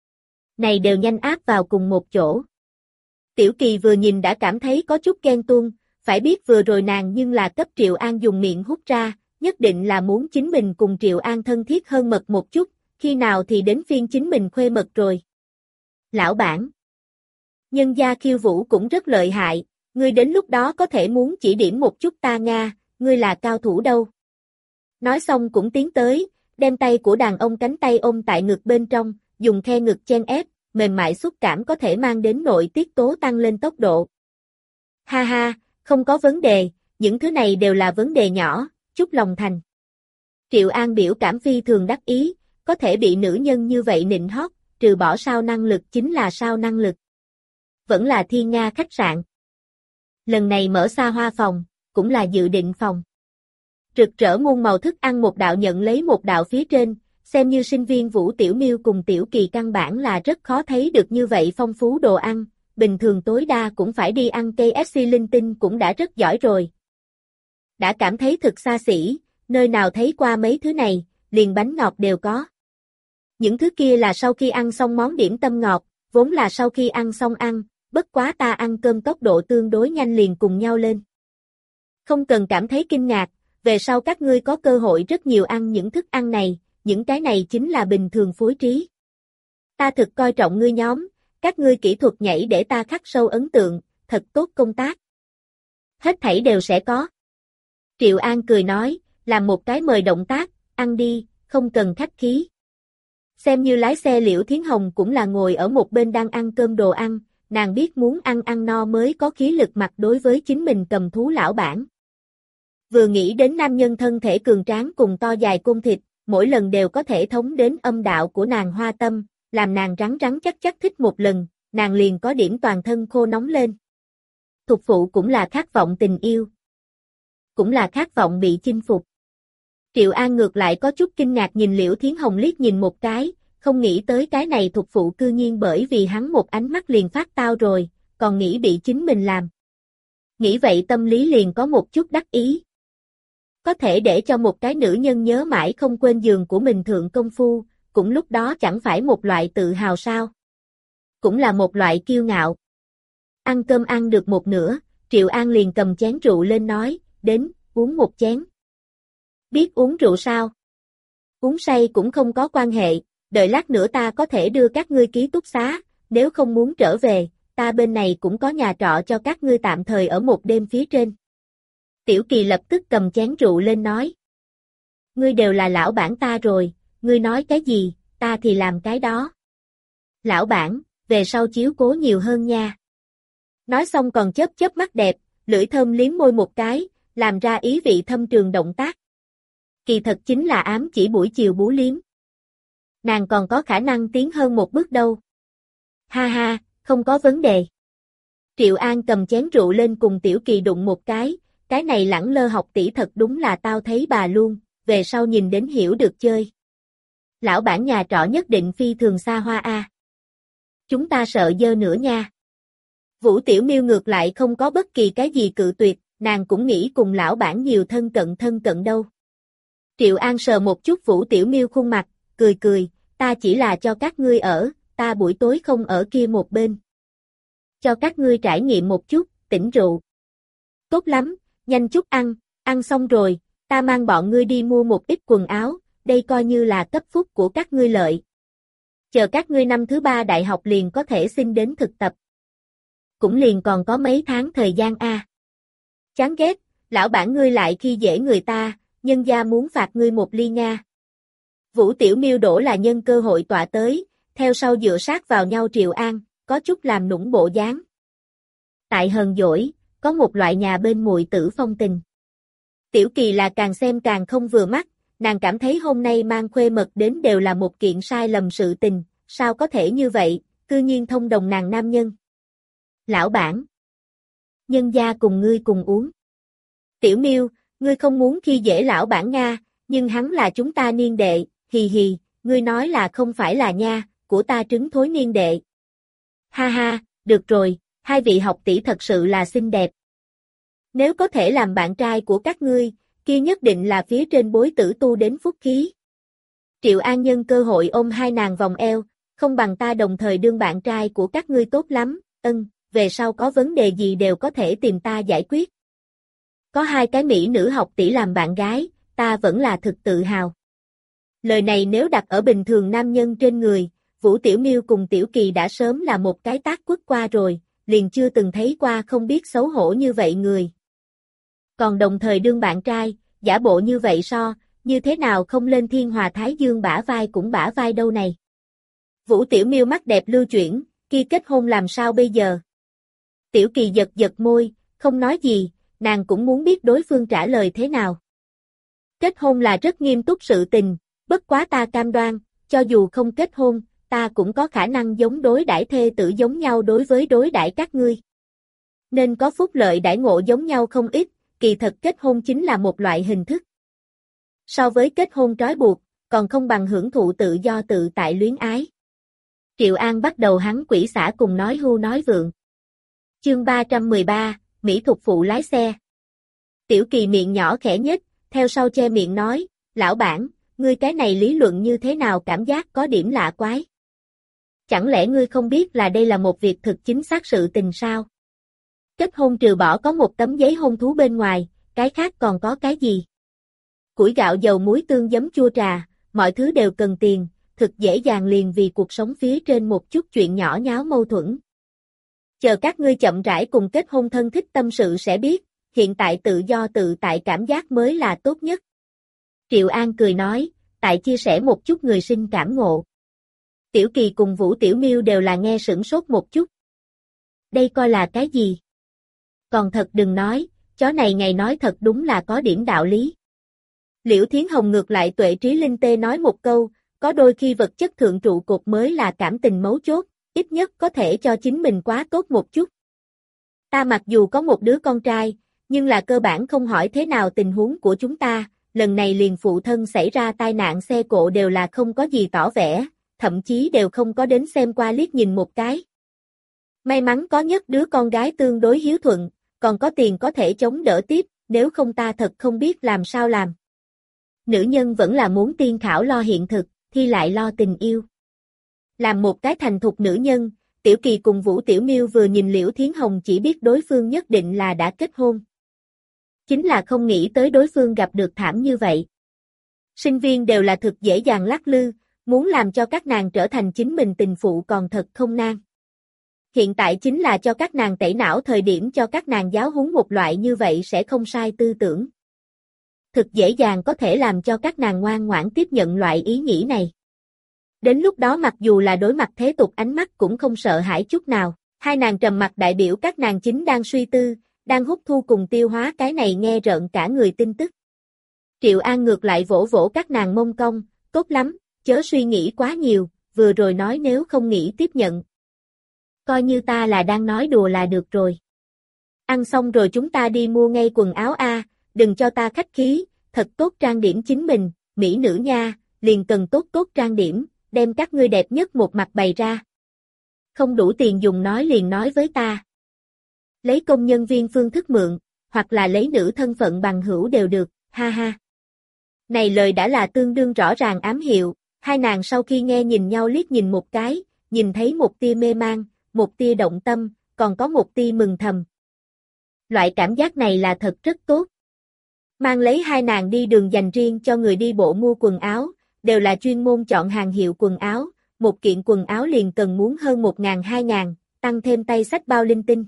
Này đều nhanh áp vào cùng một chỗ. Tiểu Kỳ vừa nhìn đã cảm thấy có chút ghen tuông, phải biết vừa rồi nàng nhưng là cấp Triệu An dùng miệng hút ra, nhất định là muốn chính mình cùng Triệu An thân thiết hơn mật một chút, khi nào thì đến phiên chính mình khuê mật rồi. Lão bản, nhân gia khiêu vũ cũng rất lợi hại, ngươi đến lúc đó có thể muốn chỉ điểm một chút ta Nga, ngươi là cao thủ đâu. Nói xong cũng tiến tới, đem tay của đàn ông cánh tay ôm tại ngực bên trong, dùng khe ngực chen ép, mềm mại xúc cảm có thể mang đến nội tiết tố tăng lên tốc độ. Ha ha, không có vấn đề, những thứ này đều là vấn đề nhỏ, chúc lòng thành. Triệu An biểu cảm phi thường đắc ý, có thể bị nữ nhân như vậy nịnh hót, trừ bỏ sao năng lực chính là sao năng lực. Vẫn là Thiên Nga khách sạn. Lần này mở xa hoa phòng, cũng là dự định phòng. Rực rỡ muôn màu thức ăn một đạo nhận lấy một đạo phía trên, xem như sinh viên Vũ Tiểu Miêu cùng Tiểu Kỳ căn bản là rất khó thấy được như vậy phong phú đồ ăn, bình thường tối đa cũng phải đi ăn ca ép xê linh tinh cũng đã rất giỏi rồi. Đã cảm thấy thực xa xỉ, nơi nào thấy qua mấy thứ này, liền bánh ngọt đều có. Những thứ kia là sau khi ăn xong món điểm tâm ngọt, vốn là sau khi ăn xong ăn, bất quá ta ăn cơm tốc độ tương đối nhanh liền cùng nhau lên. Không cần cảm thấy kinh ngạc, về sau các ngươi có cơ hội rất nhiều ăn những thức ăn này, những cái này chính là bình thường phối trí. Ta thực coi trọng ngươi nhóm, các ngươi kỹ thuật nhảy để ta khắc sâu ấn tượng, thật tốt công tác. Hết thảy đều sẽ có. Triệu An cười nói, làm một cái mời động tác, ăn đi, không cần khách khí. Xem như lái xe Liễu Thiến Hồng cũng là ngồi ở một bên đang ăn cơm đồ ăn, nàng biết muốn ăn ăn no mới có khí lực mặt đối với chính mình cầm thú lão bản. Vừa nghĩ đến nam nhân thân thể cường tráng cùng to dài côn thịt, mỗi lần đều có thể thống đến âm đạo của nàng hoa tâm, làm nàng rắn rắn chắc chắc thích một lần, nàng liền có điểm toàn thân khô nóng lên. Thục phụ cũng là khát vọng tình yêu. Cũng là khát vọng bị chinh phục. Triệu An ngược lại có chút kinh ngạc nhìn Liễu Thiến Hồng liếc nhìn một cái, không nghĩ tới cái này thục phụ cư nhiên bởi vì hắn một ánh mắt liền phát tao rồi, còn nghĩ bị chính mình làm. Nghĩ vậy tâm lý liền có một chút đắc ý. Có thể để cho một cái nữ nhân nhớ mãi không quên giường của mình thượng công phu, cũng lúc đó chẳng phải một loại tự hào sao. Cũng là một loại kiêu ngạo. Ăn cơm ăn được một nửa, Triệu An liền cầm chén rượu lên nói, đến, uống một chén. Biết uống rượu sao? Uống say cũng không có quan hệ, đợi lát nữa ta có thể đưa các ngươi ký túc xá, nếu không muốn trở về, ta bên này cũng có nhà trọ cho các ngươi tạm thời ở một đêm phía trên. Tiểu Kỳ lập tức cầm chén rượu lên nói. Ngươi đều là lão bản ta rồi, ngươi nói cái gì, ta thì làm cái đó. Lão bản, về sau chiếu cố nhiều hơn nha. Nói xong còn chớp chớp mắt đẹp, lưỡi thơm liếm môi một cái, làm ra ý vị thâm trường động tác. Kỳ thật chính là ám chỉ buổi chiều bú liếm. Nàng còn có khả năng tiến hơn một bước đâu. Ha ha, không có vấn đề. Triệu An cầm chén rượu lên cùng Tiểu Kỳ đụng một cái, cái này lẳng lơ học tỷ thật đúng là tao thấy bà luôn, về sau nhìn đến hiểu được chơi. Lão bản nhà trọ nhất định phi thường xa hoa a. Chúng ta sợ dơ nữa nha. Vũ Tiểu Miêu ngược lại không có bất kỳ cái gì cự tuyệt, nàng cũng nghĩ cùng lão bản nhiều thân cận thân cận đâu. Triệu An sờ một chút Vũ Tiểu Miêu khuôn mặt, cười cười, ta chỉ là cho các ngươi ở, ta buổi tối không ở kia một bên. Cho các ngươi trải nghiệm một chút, tỉnh rượu. Tốt lắm, nhanh chút ăn, ăn xong rồi, ta mang bọn ngươi đi mua một ít quần áo, đây coi như là cấp phúc của các ngươi lợi. Chờ các ngươi năm thứ ba đại học liền có thể xin đến thực tập. Cũng liền còn có mấy tháng thời gian a. À. Chán ghét, lão bản ngươi lại khi dễ người ta, nhân gia muốn phạt ngươi một ly Nga. Vũ Tiểu Miêu đổ là nhân cơ hội tọa tới, theo sau dựa sát vào nhau Triệu An, có chút làm nũng bộ dáng. Tại hờn dỗi, có một loại nhà bên muội tử phong tình. Tiểu Kỳ là càng xem càng không vừa mắt, nàng cảm thấy hôm nay mang khuê mật đến đều là một kiện sai lầm sự tình, sao có thể như vậy, cư nhiên thông đồng nàng nam nhân. Lão bản, nhân gia cùng ngươi cùng uống. Tiểu Miêu, ngươi không muốn khi dễ lão bản Nga, nhưng hắn là chúng ta niên đệ, hì hì, ngươi nói là không phải là nha, của ta trứng thối niên đệ. Ha ha, được rồi, hai vị học tỷ thật sự là xinh đẹp. Nếu có thể làm bạn trai của các ngươi, kia nhất định là phía trên bối tử tu đến phúc khí. Triệu An nhân cơ hội ôm hai nàng vòng eo, không bằng ta đồng thời đương bạn trai của các ngươi tốt lắm, ân, về sau có vấn đề gì đều có thể tìm ta giải quyết. Có hai cái mỹ nữ học tỷ làm bạn gái, ta vẫn là thực tự hào. Lời này nếu đặt ở bình thường nam nhân trên người, Vũ Tiểu Miêu cùng Tiểu Kỳ đã sớm là một cái tát quất qua rồi, liền chưa từng thấy qua không biết xấu hổ như vậy người. Còn đồng thời đương bạn trai, giả bộ như vậy so, như thế nào không lên Thiên Hòa Thái Dương bả vai cũng bả vai đâu này. Vũ Tiểu Miêu mắt đẹp lưu chuyển, kia kết hôn làm sao bây giờ? Tiểu Kỳ giật giật môi, không nói gì, nàng cũng muốn biết đối phương trả lời thế nào. Kết hôn là rất nghiêm túc sự tình, bất quá ta cam đoan, cho dù không kết hôn, ta cũng có khả năng giống đối đãi thê tử giống nhau đối với đối đãi các ngươi. Nên có phúc lợi đãi ngộ giống nhau không ít, kỳ thật kết hôn chính là một loại hình thức. So với kết hôn trói buộc, còn không bằng hưởng thụ tự do tự tại luyến ái. Triệu An bắt đầu hắn quỷ xả cùng nói hưu nói vượng. Chương ba trăm mười ba, Mỹ Thục phụ lái xe. Tiểu Kỳ miệng nhỏ khẽ nhếch, theo sau che miệng nói, lão bản, ngươi cái này lý luận như thế nào cảm giác có điểm lạ quái. Chẳng lẽ ngươi không biết là đây là một việc thực chính xác sự tình sao? Kết hôn trừ bỏ có một tấm giấy hôn thú bên ngoài, cái khác còn có cái gì? Củi gạo dầu muối tương giấm chua trà, mọi thứ đều cần tiền, thực dễ dàng liền vì cuộc sống phía trên một chút chuyện nhỏ nháo mâu thuẫn. Chờ các ngươi chậm rãi cùng kết hôn thân thích tâm sự sẽ biết, hiện tại tự do tự tại cảm giác mới là tốt nhất. Triệu An cười nói, tại chia sẻ một chút người sinh cảm ngộ. Tiểu Kỳ cùng Vũ Tiểu Miêu đều là nghe sửng sốt một chút. Đây coi là cái gì? Còn thật đừng nói, chó này ngày nói thật đúng là có điểm đạo lý. Liễu Thiến Hồng ngược lại tuệ trí linh tê nói một câu, có đôi khi vật chất thượng trụ cột mới là cảm tình mấu chốt, ít nhất có thể cho chính mình quá tốt một chút. Ta mặc dù có một đứa con trai, nhưng là cơ bản không hỏi thế nào tình huống của chúng ta, lần này liền phụ thân xảy ra tai nạn xe cộ đều là không có gì tỏ vẻ, thậm chí đều không có đến xem qua liếc nhìn một cái. May mắn có nhất đứa con gái tương đối hiếu thuận, còn có tiền có thể chống đỡ tiếp, nếu không ta thật không biết làm sao làm. Nữ nhân vẫn là muốn tiên khảo lo hiện thực, thi lại lo tình yêu. Làm một cái thành thục nữ nhân, Tiểu Kỳ cùng Vũ Tiểu Miêu vừa nhìn Liễu Thiến Hồng chỉ biết đối phương nhất định là đã kết hôn. Chính là không nghĩ tới đối phương gặp được thảm như vậy. Sinh viên đều là thực dễ dàng lắc lư, muốn làm cho các nàng trở thành chính mình tình phụ còn thật không nan. Hiện tại chính là cho các nàng tẩy não thời điểm cho các nàng giáo huấn một loại như vậy sẽ không sai tư tưởng. Thực dễ dàng có thể làm cho các nàng ngoan ngoãn tiếp nhận loại ý nghĩ này. Đến lúc đó mặc dù là đối mặt thế tục ánh mắt cũng không sợ hãi chút nào, hai nàng trầm mặc đại biểu các nàng chính đang suy tư, đang hút thu cùng tiêu hóa cái này nghe rợn cả người tin tức. Triệu An ngược lại vỗ vỗ các nàng mông cong, tốt lắm, chớ suy nghĩ quá nhiều, vừa rồi nói nếu không nghĩ tiếp nhận. Coi như ta là đang nói đùa là được rồi. Ăn xong rồi chúng ta đi mua ngay quần áo a, đừng cho ta khách khí, thật tốt trang điểm chính mình, mỹ nữ nha, liền cần tốt tốt trang điểm, đem các ngươi đẹp nhất một mặt bày ra. Không đủ tiền dùng nói liền nói với ta. Lấy công nhân viên phương thức mượn, hoặc là lấy nữ thân phận bằng hữu đều được, ha ha. Này lời đã là tương đương rõ ràng ám hiệu, hai nàng sau khi nghe nhìn nhau liếc nhìn một cái, nhìn thấy một tia mê mang, một tia động tâm, còn có một tia mừng thầm. Loại cảm giác này là thật rất tốt. Mang lấy hai nàng đi đường dành riêng cho người đi bộ mua quần áo, đều là chuyên môn chọn hàng hiệu quần áo, một kiện quần áo liền cần muốn hơn một ngàn hai ngàn, tăng thêm tay xách bao linh tinh.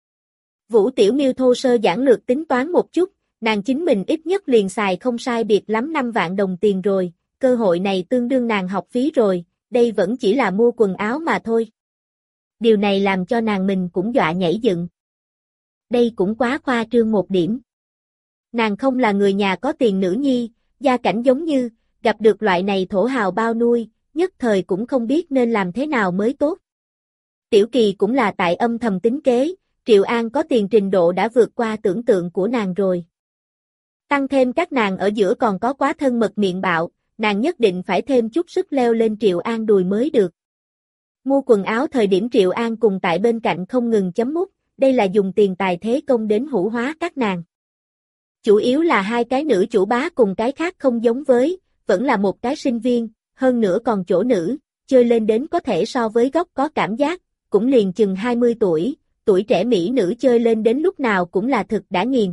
Vũ Tiểu Miêu thô sơ giản lược tính toán một chút, nàng chính mình ít nhất liền xài không sai biệt lắm năm vạn đồng tiền rồi, cơ hội này tương đương nàng học phí rồi, đây vẫn chỉ là mua quần áo mà thôi. Điều này làm cho nàng mình cũng dọa nhảy dựng. Đây cũng quá khoa trương một điểm. Nàng không là người nhà có tiền nữ nhi, gia cảnh giống như, gặp được loại này thổ hào bao nuôi, nhất thời cũng không biết nên làm thế nào mới tốt. Tiểu Kỳ cũng là tại âm thầm tính kế, Triệu An có tiền trình độ đã vượt qua tưởng tượng của nàng rồi. Tăng thêm các nàng ở giữa còn có quá thân mật miệng bạo, nàng nhất định phải thêm chút sức leo lên Triệu An đùi mới được. Mua quần áo thời điểm Triệu An cùng tại bên cạnh không ngừng chấm mút, đây là dùng tiền tài thế công đến hủ hóa các nàng. Chủ yếu là hai cái nữ chủ bá cùng cái khác không giống với, vẫn là một cái sinh viên, hơn nữa còn chỗ nữ, chơi lên đến có thể so với góc có cảm giác, cũng liền chừng hai mươi tuổi, tuổi trẻ mỹ nữ chơi lên đến lúc nào cũng là thực đã nghiền.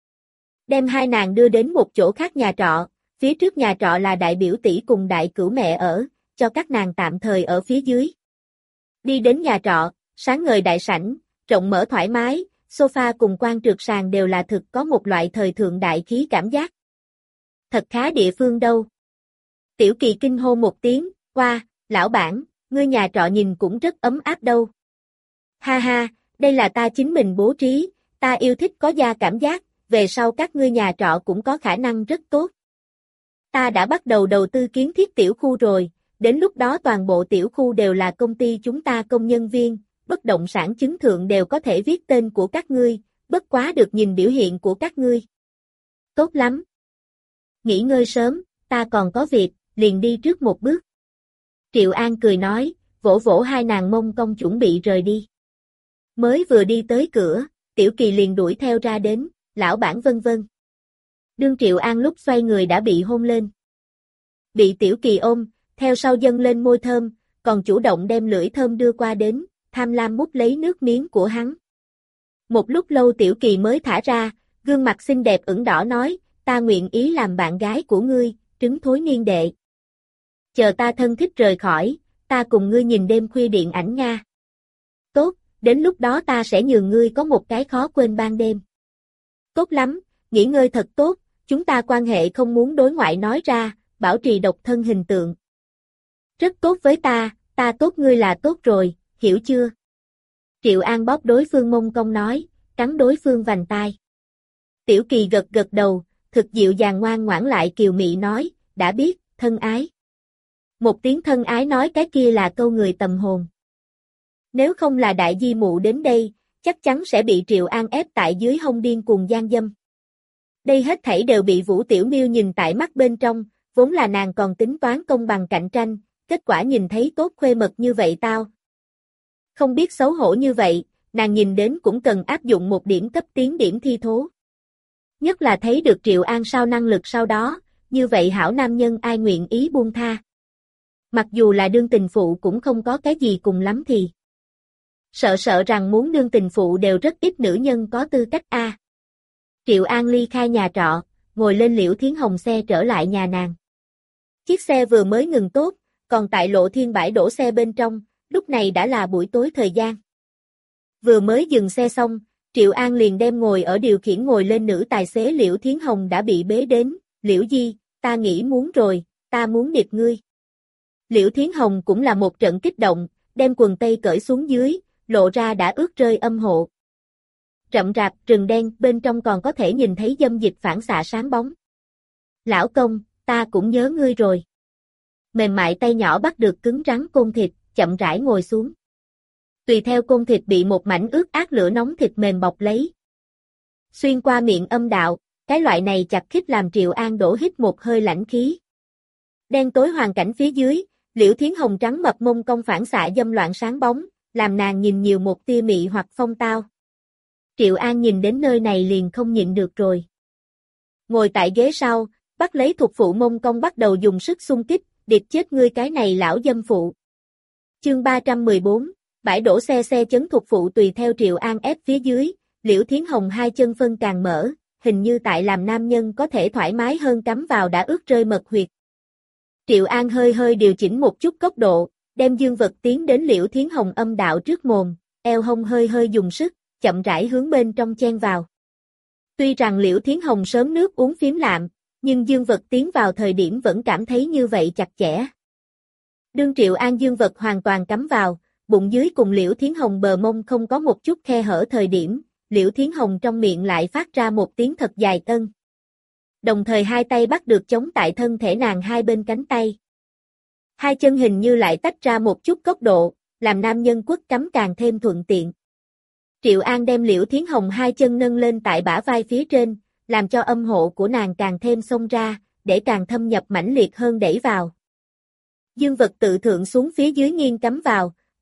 Đem hai nàng đưa đến một chỗ khác nhà trọ, phía trước nhà trọ là đại biểu tỷ cùng đại cửu mẹ ở, cho các nàng tạm thời ở phía dưới. Đi đến nhà trọ, sáng ngời đại sảnh, rộng mở thoải mái, sofa cùng quan trượt sàn đều là thực có một loại thời thượng đại khí cảm giác. Thật khá địa phương đâu. Tiểu Kỳ kinh hô một tiếng, "Oa, lão bản, ngươi nhà trọ nhìn cũng rất ấm áp đâu." "Ha ha, đây là ta chính mình bố trí, ta yêu thích có gia cảm giác, về sau các ngươi nhà trọ cũng có khả năng rất tốt. Ta đã bắt đầu đầu tư kiến thiết tiểu khu rồi, đến lúc đó toàn bộ tiểu khu đều là công ty chúng ta công nhân viên, bất động sản chứng thượng đều có thể viết tên của các ngươi, bất quá được nhìn biểu hiện của các ngươi." "Tốt lắm. Nghỉ ngơi sớm, ta còn có việc, liền đi trước một bước." Triệu An cười nói, vỗ vỗ hai nàng mông cong chuẩn bị rời đi. Mới vừa đi tới cửa, Tiểu Kỳ liền đuổi theo ra đến, "Lão bản vân vân." Đương Triệu An lúc xoay người đã bị hôn lên. Bị Tiểu Kỳ ôm, theo sau dâng lên môi thơm, còn chủ động đem lưỡi thơm đưa qua đến, tham lam mút lấy nước miếng của hắn. Một lúc lâu Tiểu Kỳ mới thả ra, gương mặt xinh đẹp ửng đỏ nói, "Ta nguyện ý làm bạn gái của ngươi, trứng thối niên đệ. Chờ ta thân thích rời khỏi, ta cùng ngươi nhìn đêm khuya điện ảnh nha." "Tốt, đến lúc đó ta sẽ nhường ngươi có một cái khó quên ban đêm." "Tốt lắm, nghỉ ngơi thật tốt, chúng ta quan hệ không muốn đối ngoại nói ra, bảo trì độc thân hình tượng." "Rất tốt với ta, ta tốt ngươi là tốt rồi, hiểu chưa?" Triệu An bóp đối phương mông cong nói, cắn đối phương vành tai. Tiểu Kỳ gật gật đầu, thực dịu dàng ngoan ngoãn lại kiều mị nói, "Đã biết, thân ái." Một tiếng thân ái nói cái kia là câu người tầm hồn. Nếu không là đại di mụ đến đây, chắc chắn sẽ bị Triệu An ép tại dưới hông điên cuồng gian dâm. Đây hết thảy đều bị Vũ Tiểu Miêu nhìn tại mắt bên trong, vốn là nàng còn tính toán công bằng cạnh tranh, kết quả nhìn thấy tốt khuê mật như vậy tao. Không biết xấu hổ như vậy, nàng nhìn đến cũng cần áp dụng một điểm cấp tiến điểm thi thố. Nhất là thấy được Triệu An sao năng lực sau đó, như vậy hảo nam nhân ai nguyện ý buông tha. Mặc dù là đương tình phụ cũng không có cái gì cùng lắm thì. Sợ sợ rằng muốn đương tình phụ đều rất ít nữ nhân có tư cách a. À. Triệu An ly khai nhà trọ, ngồi lên Liễu Thiến Hồng xe trở lại nhà nàng. Chiếc xe vừa mới ngừng tốt, còn tại Lộ Thiên bãi đổ xe bên trong, lúc này đã là buổi tối thời gian. Vừa mới dừng xe xong, Triệu An liền đem ngồi ở điều khiển ngồi lên nữ tài xế Liễu Thiến Hồng đã bị bế đến, "Liễu Di, ta nghĩ muốn rồi, ta muốn điệp ngươi." Liễu Thiến Hồng cũng là một trận kích động, đem quần tây cởi xuống dưới, lộ ra đã ướt rơi âm hộ. Rậm rạp rừng đen, bên trong còn có thể nhìn thấy dâm dịch phản xạ sáng bóng. "Lão công, ta cũng nhớ ngươi rồi." Mềm mại tay nhỏ bắt được cứng rắn côn thịt, chậm rãi ngồi xuống. Tùy theo côn thịt bị một mảnh ướt át lửa nóng thịt mềm bọc lấy. Xuyên qua miệng âm đạo, cái loại này chặt khít làm Triệu An đổ hít một hơi lãnh khí. Đen tối hoàn cảnh phía dưới, Liễu Thiến Hồng trắng mập mông cong phản xạ dâm loạn sáng bóng, làm nàng nhìn nhiều một tia mị hoặc phong tao. Triệu An nhìn đến nơi này liền không nhịn được rồi. Ngồi tại ghế sau, bắt lấy thuộc phụ mông cong bắt đầu dùng sức xung kích, "Điệp chết ngươi cái này lão dâm phụ." Chương ba trăm mười bốn, bãi đổ xe xe chấn thuộc phụ tùy theo Triệu An ép phía dưới, Liễu Thiến Hồng hai chân phân càng mở, hình như tại làm nam nhân có thể thoải mái hơn cắm vào đã ướt rơi mật huyệt. Triệu An hơi hơi điều chỉnh một chút góc độ, đem dương vật tiến đến Liễu Thiến Hồng âm đạo trước mồm, eo hông hơi hơi dùng sức, chậm rãi hướng bên trong chen vào. Tuy rằng Liễu Thiến Hồng sớm nước uống phím lạm, nhưng dương vật tiến vào thời điểm vẫn cảm thấy như vậy chặt chẽ. Đương Triệu An dương vật hoàn toàn cắm vào, bụng dưới cùng Liễu Thiến Hồng bờ mông không có một chút khe hở thời điểm, Liễu Thiến Hồng trong miệng lại phát ra một tiếng thật dài tân. Đồng thời hai tay bắt được chống tại thân thể nàng hai bên cánh tay. Hai chân hình như lại tách ra một chút góc độ, làm nam nhân quất cắm càng thêm thuận tiện. Triệu An đem Liễu Thiến Hồng hai chân nâng lên tại bả vai phía trên, làm cho âm hộ của nàng càng thêm xông ra, để càng thâm nhập mãnh liệt hơn đẩy vào. Dương vật tự thượng xuống phía dưới nghiêng cắm vào,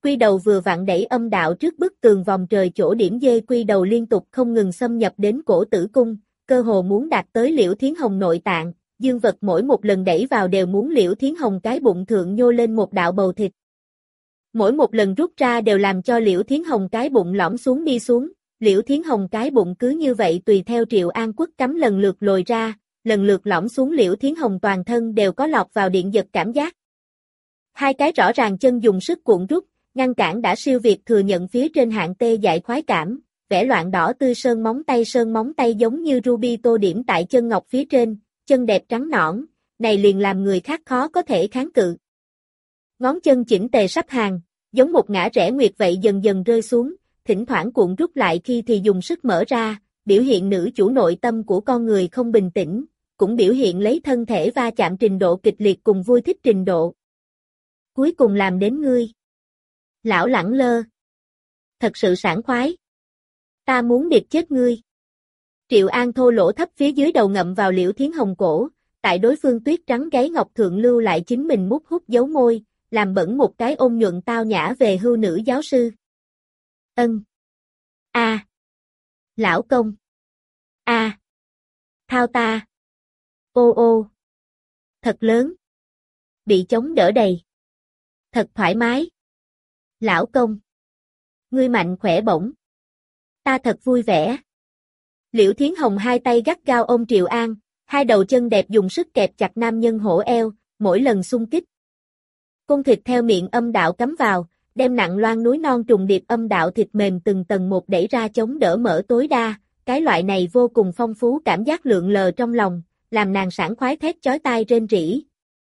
Quy đầu vừa vặn đẩy âm đạo trước bức tường vòng trời chỗ điểm dê quy đầu liên tục không ngừng xâm nhập đến cổ tử cung, cơ hồ muốn đạt tới Liễu Thiến Hồng nội tạng, dương vật mỗi một lần đẩy vào đều muốn Liễu Thiến Hồng cái bụng thượng nhô lên một đạo bầu thịt. Mỗi một lần rút ra đều làm cho Liễu Thiến Hồng cái bụng lõm xuống đi xuống, Liễu Thiến Hồng cái bụng cứ như vậy tùy theo Triệu An Quốc cắm lần lượt lồi ra, lần lượt lõm xuống Liễu Thiến Hồng toàn thân đều có lọt vào điện giật cảm giác. Hai cái rõ ràng chân dùng sức cuộn rút, ngăn cản đã siêu việt thừa nhận phía trên hạng tê dại khoái cảm, vẽ loạn đỏ tươi sơn móng tay sơn móng tay giống như ruby tô điểm tại chân ngọc phía trên, chân đẹp trắng nõn, này liền làm người khác khó có thể kháng cự. Ngón chân chỉnh tề sắp hàng, giống một ngã rẽ nguyệt vậy dần dần rơi xuống, thỉnh thoảng cuộn rút lại khi thì dùng sức mở ra, biểu hiện nữ chủ nội tâm của con người không bình tĩnh, cũng biểu hiện lấy thân thể va chạm trình độ kịch liệt cùng vui thích trình độ. Cuối cùng làm đến ngươi. Lão lẳng lơ. Thật sự sảng khoái. Ta muốn điệp chết ngươi. Triệu An thô lỗ thấp phía dưới đầu ngậm vào Liễu Thiến Hồng cổ, tại đối phương tuyết trắng gáy ngọc thượng lưu lại chính mình mút hút dấu môi, làm bẩn một cái ôn nhuận tao nhã về hưu nữ giáo sư. Ân. A. À. Lão công. A. À. Thao ta. Ô ô. Thật lớn. Bị chống đỡ đầy. Thật thoải mái. Lão công. Ngươi mạnh khỏe bổng. Ta thật vui vẻ. Liễu Thiến Hồng hai tay gắt gao ôm Triệu An, hai đầu chân đẹp dùng sức kẹp chặt nam nhân hổ eo, mỗi lần xung kích. Cung thịt theo miệng âm đạo cắm vào, đem nặng loan núi non trùng điệp âm đạo thịt mềm từng tầng một đẩy ra chống đỡ mở tối đa, cái loại này vô cùng phong phú cảm giác lượn lờ trong lòng, làm nàng sảng khoái thét chói tai rên rỉ.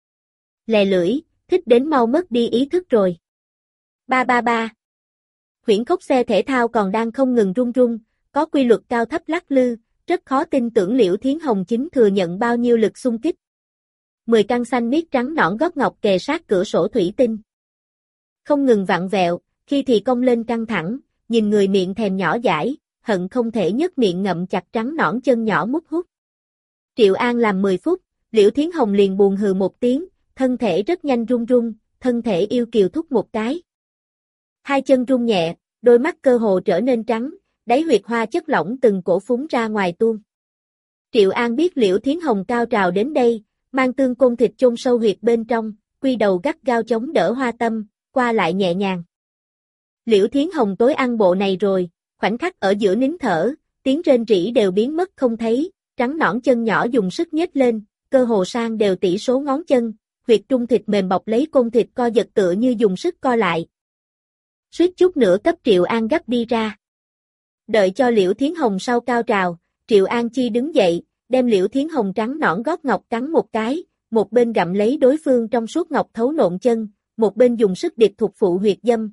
Lè lưỡi, thích đến mau mất đi ý thức rồi. Ba ba ba. Huyễn khốc xe thể thao còn đang không ngừng rung rung, có quy luật cao thấp lắc lư, rất khó tin tưởng Liễu Thiến Hồng chính thừa nhận bao nhiêu lực xung kích. Mười căn xanh miết trắng nõn gót ngọc kề sát cửa sổ thủy tinh. Không ngừng vặn vẹo, khi thì cong lên căng thẳng, nhìn người miệng thèm nhỏ dãi, hận không thể nhấc miệng ngậm chặt trắng nõn chân nhỏ mút hút. Triệu An làm mười phút, Liễu Thiến Hồng liền buồn hừ một tiếng, thân thể rất nhanh run run, thân thể yêu kiều thúc một cái. Hai chân run nhẹ, đôi mắt cơ hồ trở nên trắng, đáy huyệt hoa chất lỏng từng cổ phúng ra ngoài tuôn. Triệu An biết Liễu Thiến Hồng cao trào đến đây, mang tương côn thịt chôn sâu huyệt bên trong, quy đầu gắt gao chống đỡ hoa tâm, qua lại nhẹ nhàng. Liễu Thiến Hồng tối ăn bộ này rồi, khoảnh khắc ở giữa nín thở, tiếng rên rỉ đều biến mất không thấy, trắng nõn chân nhỏ dùng sức nhếch lên, cơ hồ sang đều tỷ số ngón chân, huyệt trung thịt mềm bọc lấy côn thịt co giật tựa như dùng sức co lại. Suýt chút nữa cấp Triệu An gấp đi ra. Đợi cho Liễu Thiến Hồng sau cao trào, Triệu An Chi đứng dậy, đem Liễu Thiến Hồng trắng nõn gót ngọc cắn một cái, một bên gặm lấy đối phương trong suốt ngọc thấu nộn chân, một bên dùng sức điệp thuộc phụ huyệt dâm.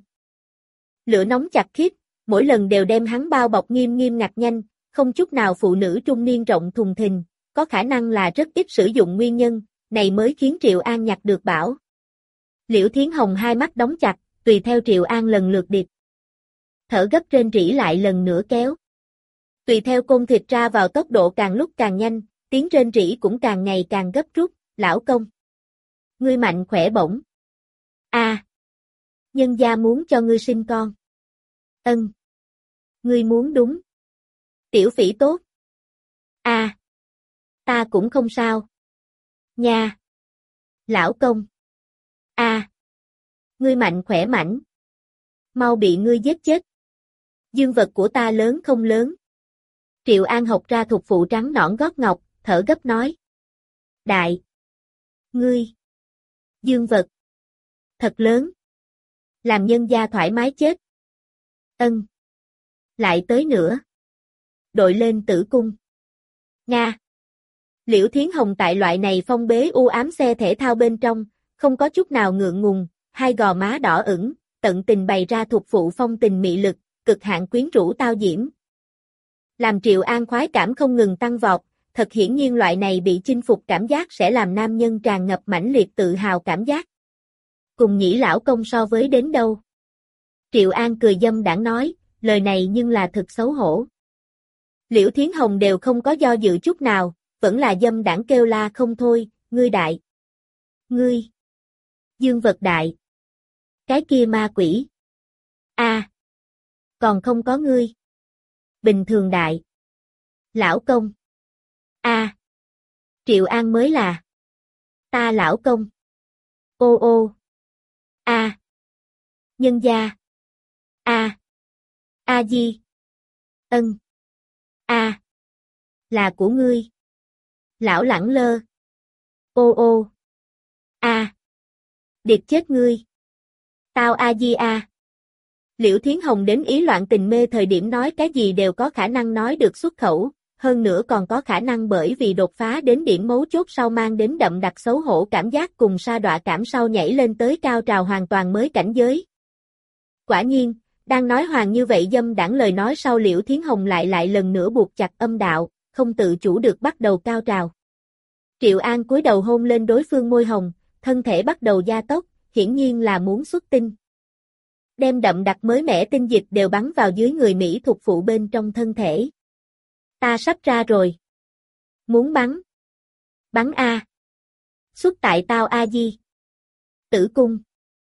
Lửa nóng chặt khít, mỗi lần đều đem hắn bao bọc nghiêm nghiêm ngặt nhanh, không chút nào phụ nữ trung niên rộng thùng thình, có khả năng là rất ít sử dụng nguyên nhân, này mới khiến Triệu An nhặt được bảo. Liễu Thiến Hồng hai mắt đóng chặt, tùy theo Triệu An lần lượt điệp. Thở gấp rên rỉ lại lần nữa kéo. Tùy theo côn thịt ra vào tốc độ càng lúc càng nhanh, tiếng rên rỉ cũng càng ngày càng gấp rút, lão công. Ngươi mạnh khỏe bổng. A. À, nhân gia muốn cho ngươi sinh con. Ân. Ngươi muốn đúng. Tiểu phỉ tốt. A. À, ta cũng không sao. Nha. Lão công. A. À, ngươi mạnh khỏe mảnh. Mau bị ngươi giết chết. Dương vật của ta lớn không lớn. Triệu An học ra thuộc phụ trắng nõn gót ngọc, thở gấp nói. Đại. Ngươi. Dương vật. Thật lớn. Làm nhân gia thoải mái chết. Ân. Lại tới nữa. Đội lên tử cung. Nga. Liễu Thiến Hồng tại loại này phong bế u ám xe thể thao bên trong, không có chút nào ngượng ngùng, hai gò má đỏ ửng, tận tình bày ra thuộc phụ phong tình mị lực, cực hạn quyến rũ tao diễm. Làm Triệu An khoái cảm không ngừng tăng vọt, thật hiển nhiên loại này bị chinh phục cảm giác sẽ làm nam nhân tràn ngập mãnh liệt tự hào cảm giác. Cùng nhĩ lão công so với đến đâu? Triệu An cười dâm đãng nói, lời này nhưng là thực xấu hổ. Liễu Thiến Hồng đều không có do dự chút nào, vẫn là dâm đãng kêu la không thôi, ngươi đại. Ngươi. Dương vật đại. Cái kia ma quỷ. A. Còn không có ngươi. Bình thường đại. Lão công. A. Triệu An mới là. Ta lão công. Ô ô. A. Nhân gia. A. A Di. Ân. A. Là của ngươi. Lão lẳng lơ. Ô ô. A. Điệt chết ngươi. Tao A Di A. Liễu Thiến Hồng đến ý loạn tình mê thời điểm nói cái gì đều có khả năng nói được xuất khẩu, hơn nữa còn có khả năng bởi vì đột phá đến điểm mấu chốt sau mang đến đậm đặc xấu hổ cảm giác cùng sa đọa cảm sau nhảy lên tới cao trào hoàn toàn mới cảnh giới. Quả nhiên, đang nói hoàng như vậy dâm đãng lời nói sau Liễu Thiến Hồng lại lại lần nữa buộc chặt âm đạo, không tự chủ được bắt đầu cao trào. Triệu An cúi đầu hôn lên đối phương môi hồng, thân thể bắt đầu gia tốc, hiển nhiên là muốn xuất tinh. Đem đậm đặc mới mẻ tinh dịch đều bắn vào dưới người Mỹ thuộc phụ bên trong thân thể. Ta sắp ra rồi. Muốn bắn. Bắn A. Xuất tại tao A Di. Tử cung.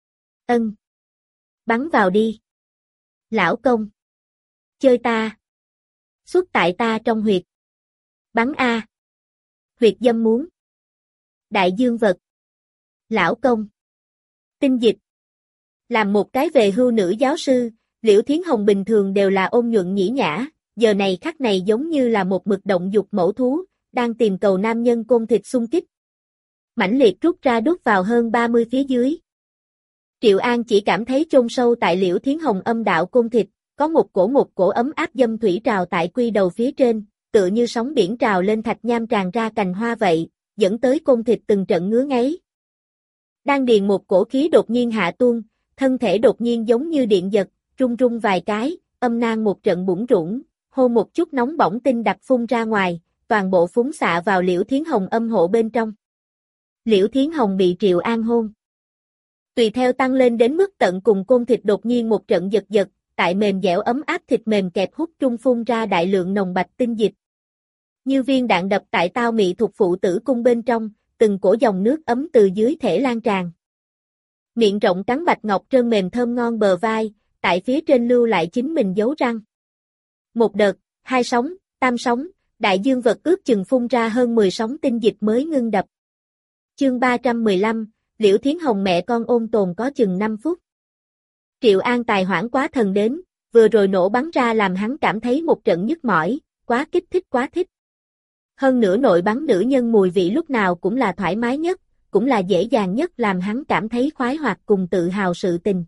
Ân. Bắn vào đi. Lão công. Chơi ta. Xuất tại ta trong huyệt. Bắn A. Huyệt dâm muốn. Đại dương vật. Lão công. Tinh dịch. Làm một cái về hưu nữ giáo sư, Liễu Thiến Hồng bình thường đều là ôn nhuận nhĩ nhã, giờ này khắc này giống như là một mực động dục mẫu thú, đang tìm cầu nam nhân côn thịt xung kích. Mãnh liệt rút ra đút vào hơn ba mươi phía dưới. Triệu An chỉ cảm thấy chôn sâu tại Liễu Thiến Hồng âm đạo côn thịt, có một cổ một cổ ấm áp dâm thủy trào tại quy đầu phía trên, tựa như sóng biển trào lên thạch nham tràn ra cành hoa vậy, dẫn tới côn thịt từng trận ngứa ngáy. Đang điền một cổ khí đột nhiên hạ tuôn, thân thể đột nhiên giống như điện giật, rung rung vài cái, âm nang một trận bủng rủng, hô một chút nóng bỏng tinh đặc phun ra ngoài, toàn bộ phúng xạ vào Liễu Thiến Hồng âm hộ bên trong. Liễu Thiến Hồng bị Triệu An hôn. Tùy theo tăng lên đến mức tận cùng côn thịt đột nhiên một trận giật giật, tại mềm dẻo ấm áp thịt mềm kẹp hút trung phun ra đại lượng nồng bạch tinh dịch. Như viên đạn đập tại tao mị thuộc phụ tử cung bên trong, từng cổ dòng nước ấm từ dưới thể lan tràn. Miệng rộng cắn bạch ngọc trơn mềm thơm ngon bờ vai, tại phía trên lưu lại chính mình dấu răng. Một đợt, hai sóng, tam sóng, đại dương vật ước chừng phun ra hơn mười sóng tinh dịch mới ngưng đập. Chương ba trăm mười lăm, Liễu Thiến Hồng mẹ con ôn tồn có chừng năm phút. Triệu An tài hoảng quá thần đến, vừa rồi nổ bắn ra làm hắn cảm thấy một trận nhức mỏi, quá kích thích quá thích. Hơn nữa nội bắn nữ nhân mùi vị lúc nào cũng là thoải mái nhất, cũng là dễ dàng nhất làm hắn cảm thấy khoái hoạt cùng tự hào sự tình.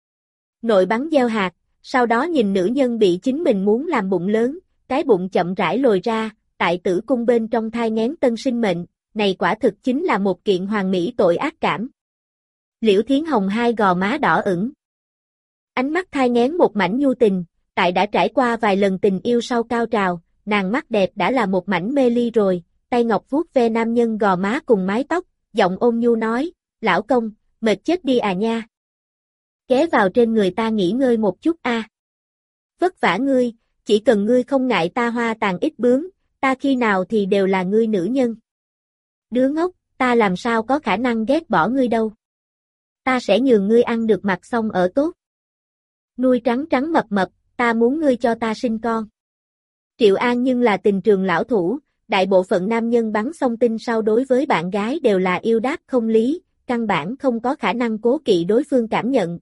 Nội bắn gieo hạt, sau đó nhìn nữ nhân bị chính mình muốn làm bụng lớn, cái bụng chậm rãi lồi ra, tại tử cung bên trong thai nghén tân sinh mệnh, này quả thực chính là một kiện hoàn mỹ tội ác cảm. Liễu Thiến Hồng hai gò má đỏ ửng. Ánh mắt thai nghén một mảnh nhu tình, tại đã trải qua vài lần tình yêu sau cao trào, nàng mắt đẹp đã là một mảnh mê ly rồi, tay ngọc vuốt ve nam nhân gò má cùng mái tóc, giọng ôn nhu nói, lão công, mệt chết đi à nha. Ghé vào trên người ta nghỉ ngơi một chút a. À. Vất vả ngươi, chỉ cần ngươi không ngại ta hoa tàn ít bướm, ta khi nào thì đều là ngươi nữ nhân. Đứa ngốc, ta làm sao có khả năng ghét bỏ ngươi đâu. Ta sẽ nhường ngươi ăn được mặt xong ở tốt. Nuôi trắng trắng mập mập, ta muốn ngươi cho ta sinh con. Triệu An nhưng là tình trường lão thủ, đại bộ phận nam nhân bắn xong tinh sau đối với bạn gái đều là yêu đáp không lý, căn bản không có khả năng cố kỵ đối phương cảm nhận.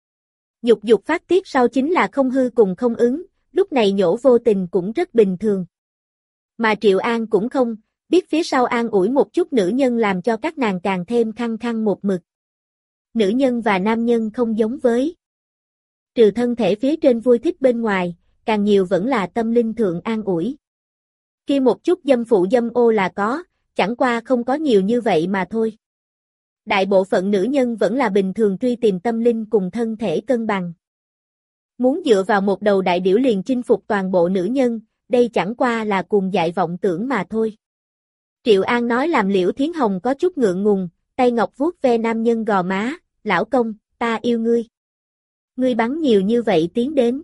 Dục dục phát tiết sau chính là không hư cùng không ứng, lúc này nhổ vô tình cũng rất bình thường. Mà Triệu An cũng không, biết phía sau an ủi một chút nữ nhân làm cho các nàng càng thêm khăng khăng một mực. Nữ nhân và nam nhân không giống với. Trừ thân thể phía trên vui thích bên ngoài, càng nhiều vẫn là tâm linh thượng an ủi. Kia một chút dâm phụ dâm ô là có, chẳng qua không có nhiều như vậy mà thôi. Đại bộ phận nữ nhân vẫn là bình thường truy tìm tâm linh cùng thân thể cân bằng. Muốn dựa vào một đầu đại điểu liền chinh phục toàn bộ nữ nhân, đây chẳng qua là cuồng dại vọng tưởng mà thôi. Triệu An nói làm Liễu Thiến Hồng có chút ngượng ngùng, tay ngọc vuốt ve nam nhân gò má, lão công, ta yêu ngươi. Ngươi bắn nhiều như vậy tiến đến.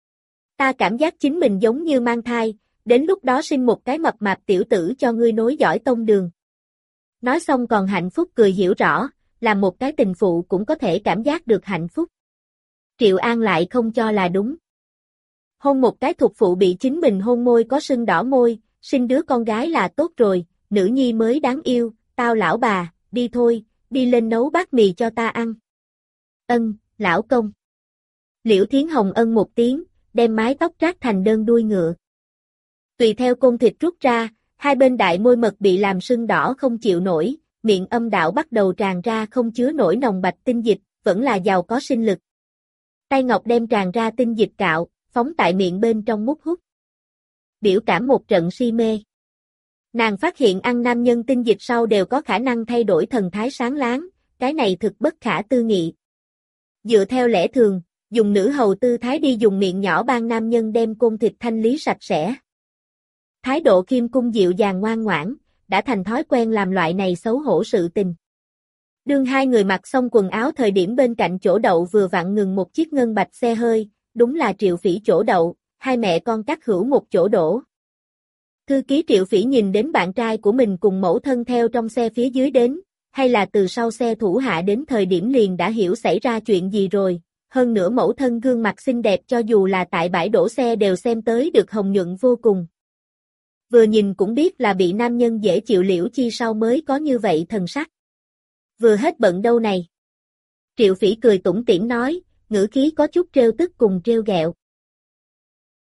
Ta cảm giác chính mình giống như mang thai, đến lúc đó sinh một cái mập mạp tiểu tử cho ngươi nối dõi tông đường. Nói xong còn hạnh phúc cười hiểu rõ, làm một cái tình phụ cũng có thể cảm giác được hạnh phúc. Triệu An lại không cho là đúng. Hôn một cái thuộc phụ bị chính mình hôn môi có sưng đỏ môi, sinh đứa con gái là tốt rồi, nữ nhi mới đáng yêu, tao lão bà, đi thôi, đi lên nấu bát mì cho ta ăn. Ân, lão công. Liễu Thiến Hồng ân một tiếng, đem mái tóc rát thành đơn đuôi ngựa. Tùy theo côn thịt rút ra, hai bên đại môi mật bị làm sưng đỏ không chịu nổi, miệng âm đạo bắt đầu tràn ra không chứa nổi nồng bạch tinh dịch, vẫn là giàu có sinh lực. Tay ngọc đem tràn ra tinh dịch cạo, phóng tại miệng bên trong mút hút. Biểu cảm một trận si mê. Nàng phát hiện ăn nam nhân tinh dịch sau đều có khả năng thay đổi thần thái sáng láng, cái này thực bất khả tư nghị. Dựa theo lẽ thường, dùng nữ hầu tư thái đi dùng miệng nhỏ ban nam nhân đem côn thịt thanh lý sạch sẽ. Thái độ khiêm cung dịu dàng ngoan ngoãn, đã thành thói quen làm loại này xấu hổ sự tình. Đương hai người mặc xong quần áo thời điểm bên cạnh chỗ đậu vừa vặn ngừng một chiếc ngân bạch xe hơi, đúng là Triệu Phỉ chỗ đậu, hai mẹ con cắt hữu một chỗ đổ. Thư ký Triệu Phỉ nhìn đến bạn trai của mình cùng mẫu thân theo trong xe phía dưới đến, hay là từ sau xe thủ hạ đến thời điểm liền đã hiểu xảy ra chuyện gì rồi, hơn nữa mẫu thân gương mặt xinh đẹp cho dù là tại bãi đổ xe đều xem tới được hồng nhuận vô cùng. Vừa nhìn cũng biết là bị nam nhân dễ chịu Liễu Chi sau mới có như vậy thần sắc. Vừa hết bận đâu này. Triệu Phỉ cười tủm tỉm nói, ngữ khí có chút trêu tức cùng trêu ghẹo.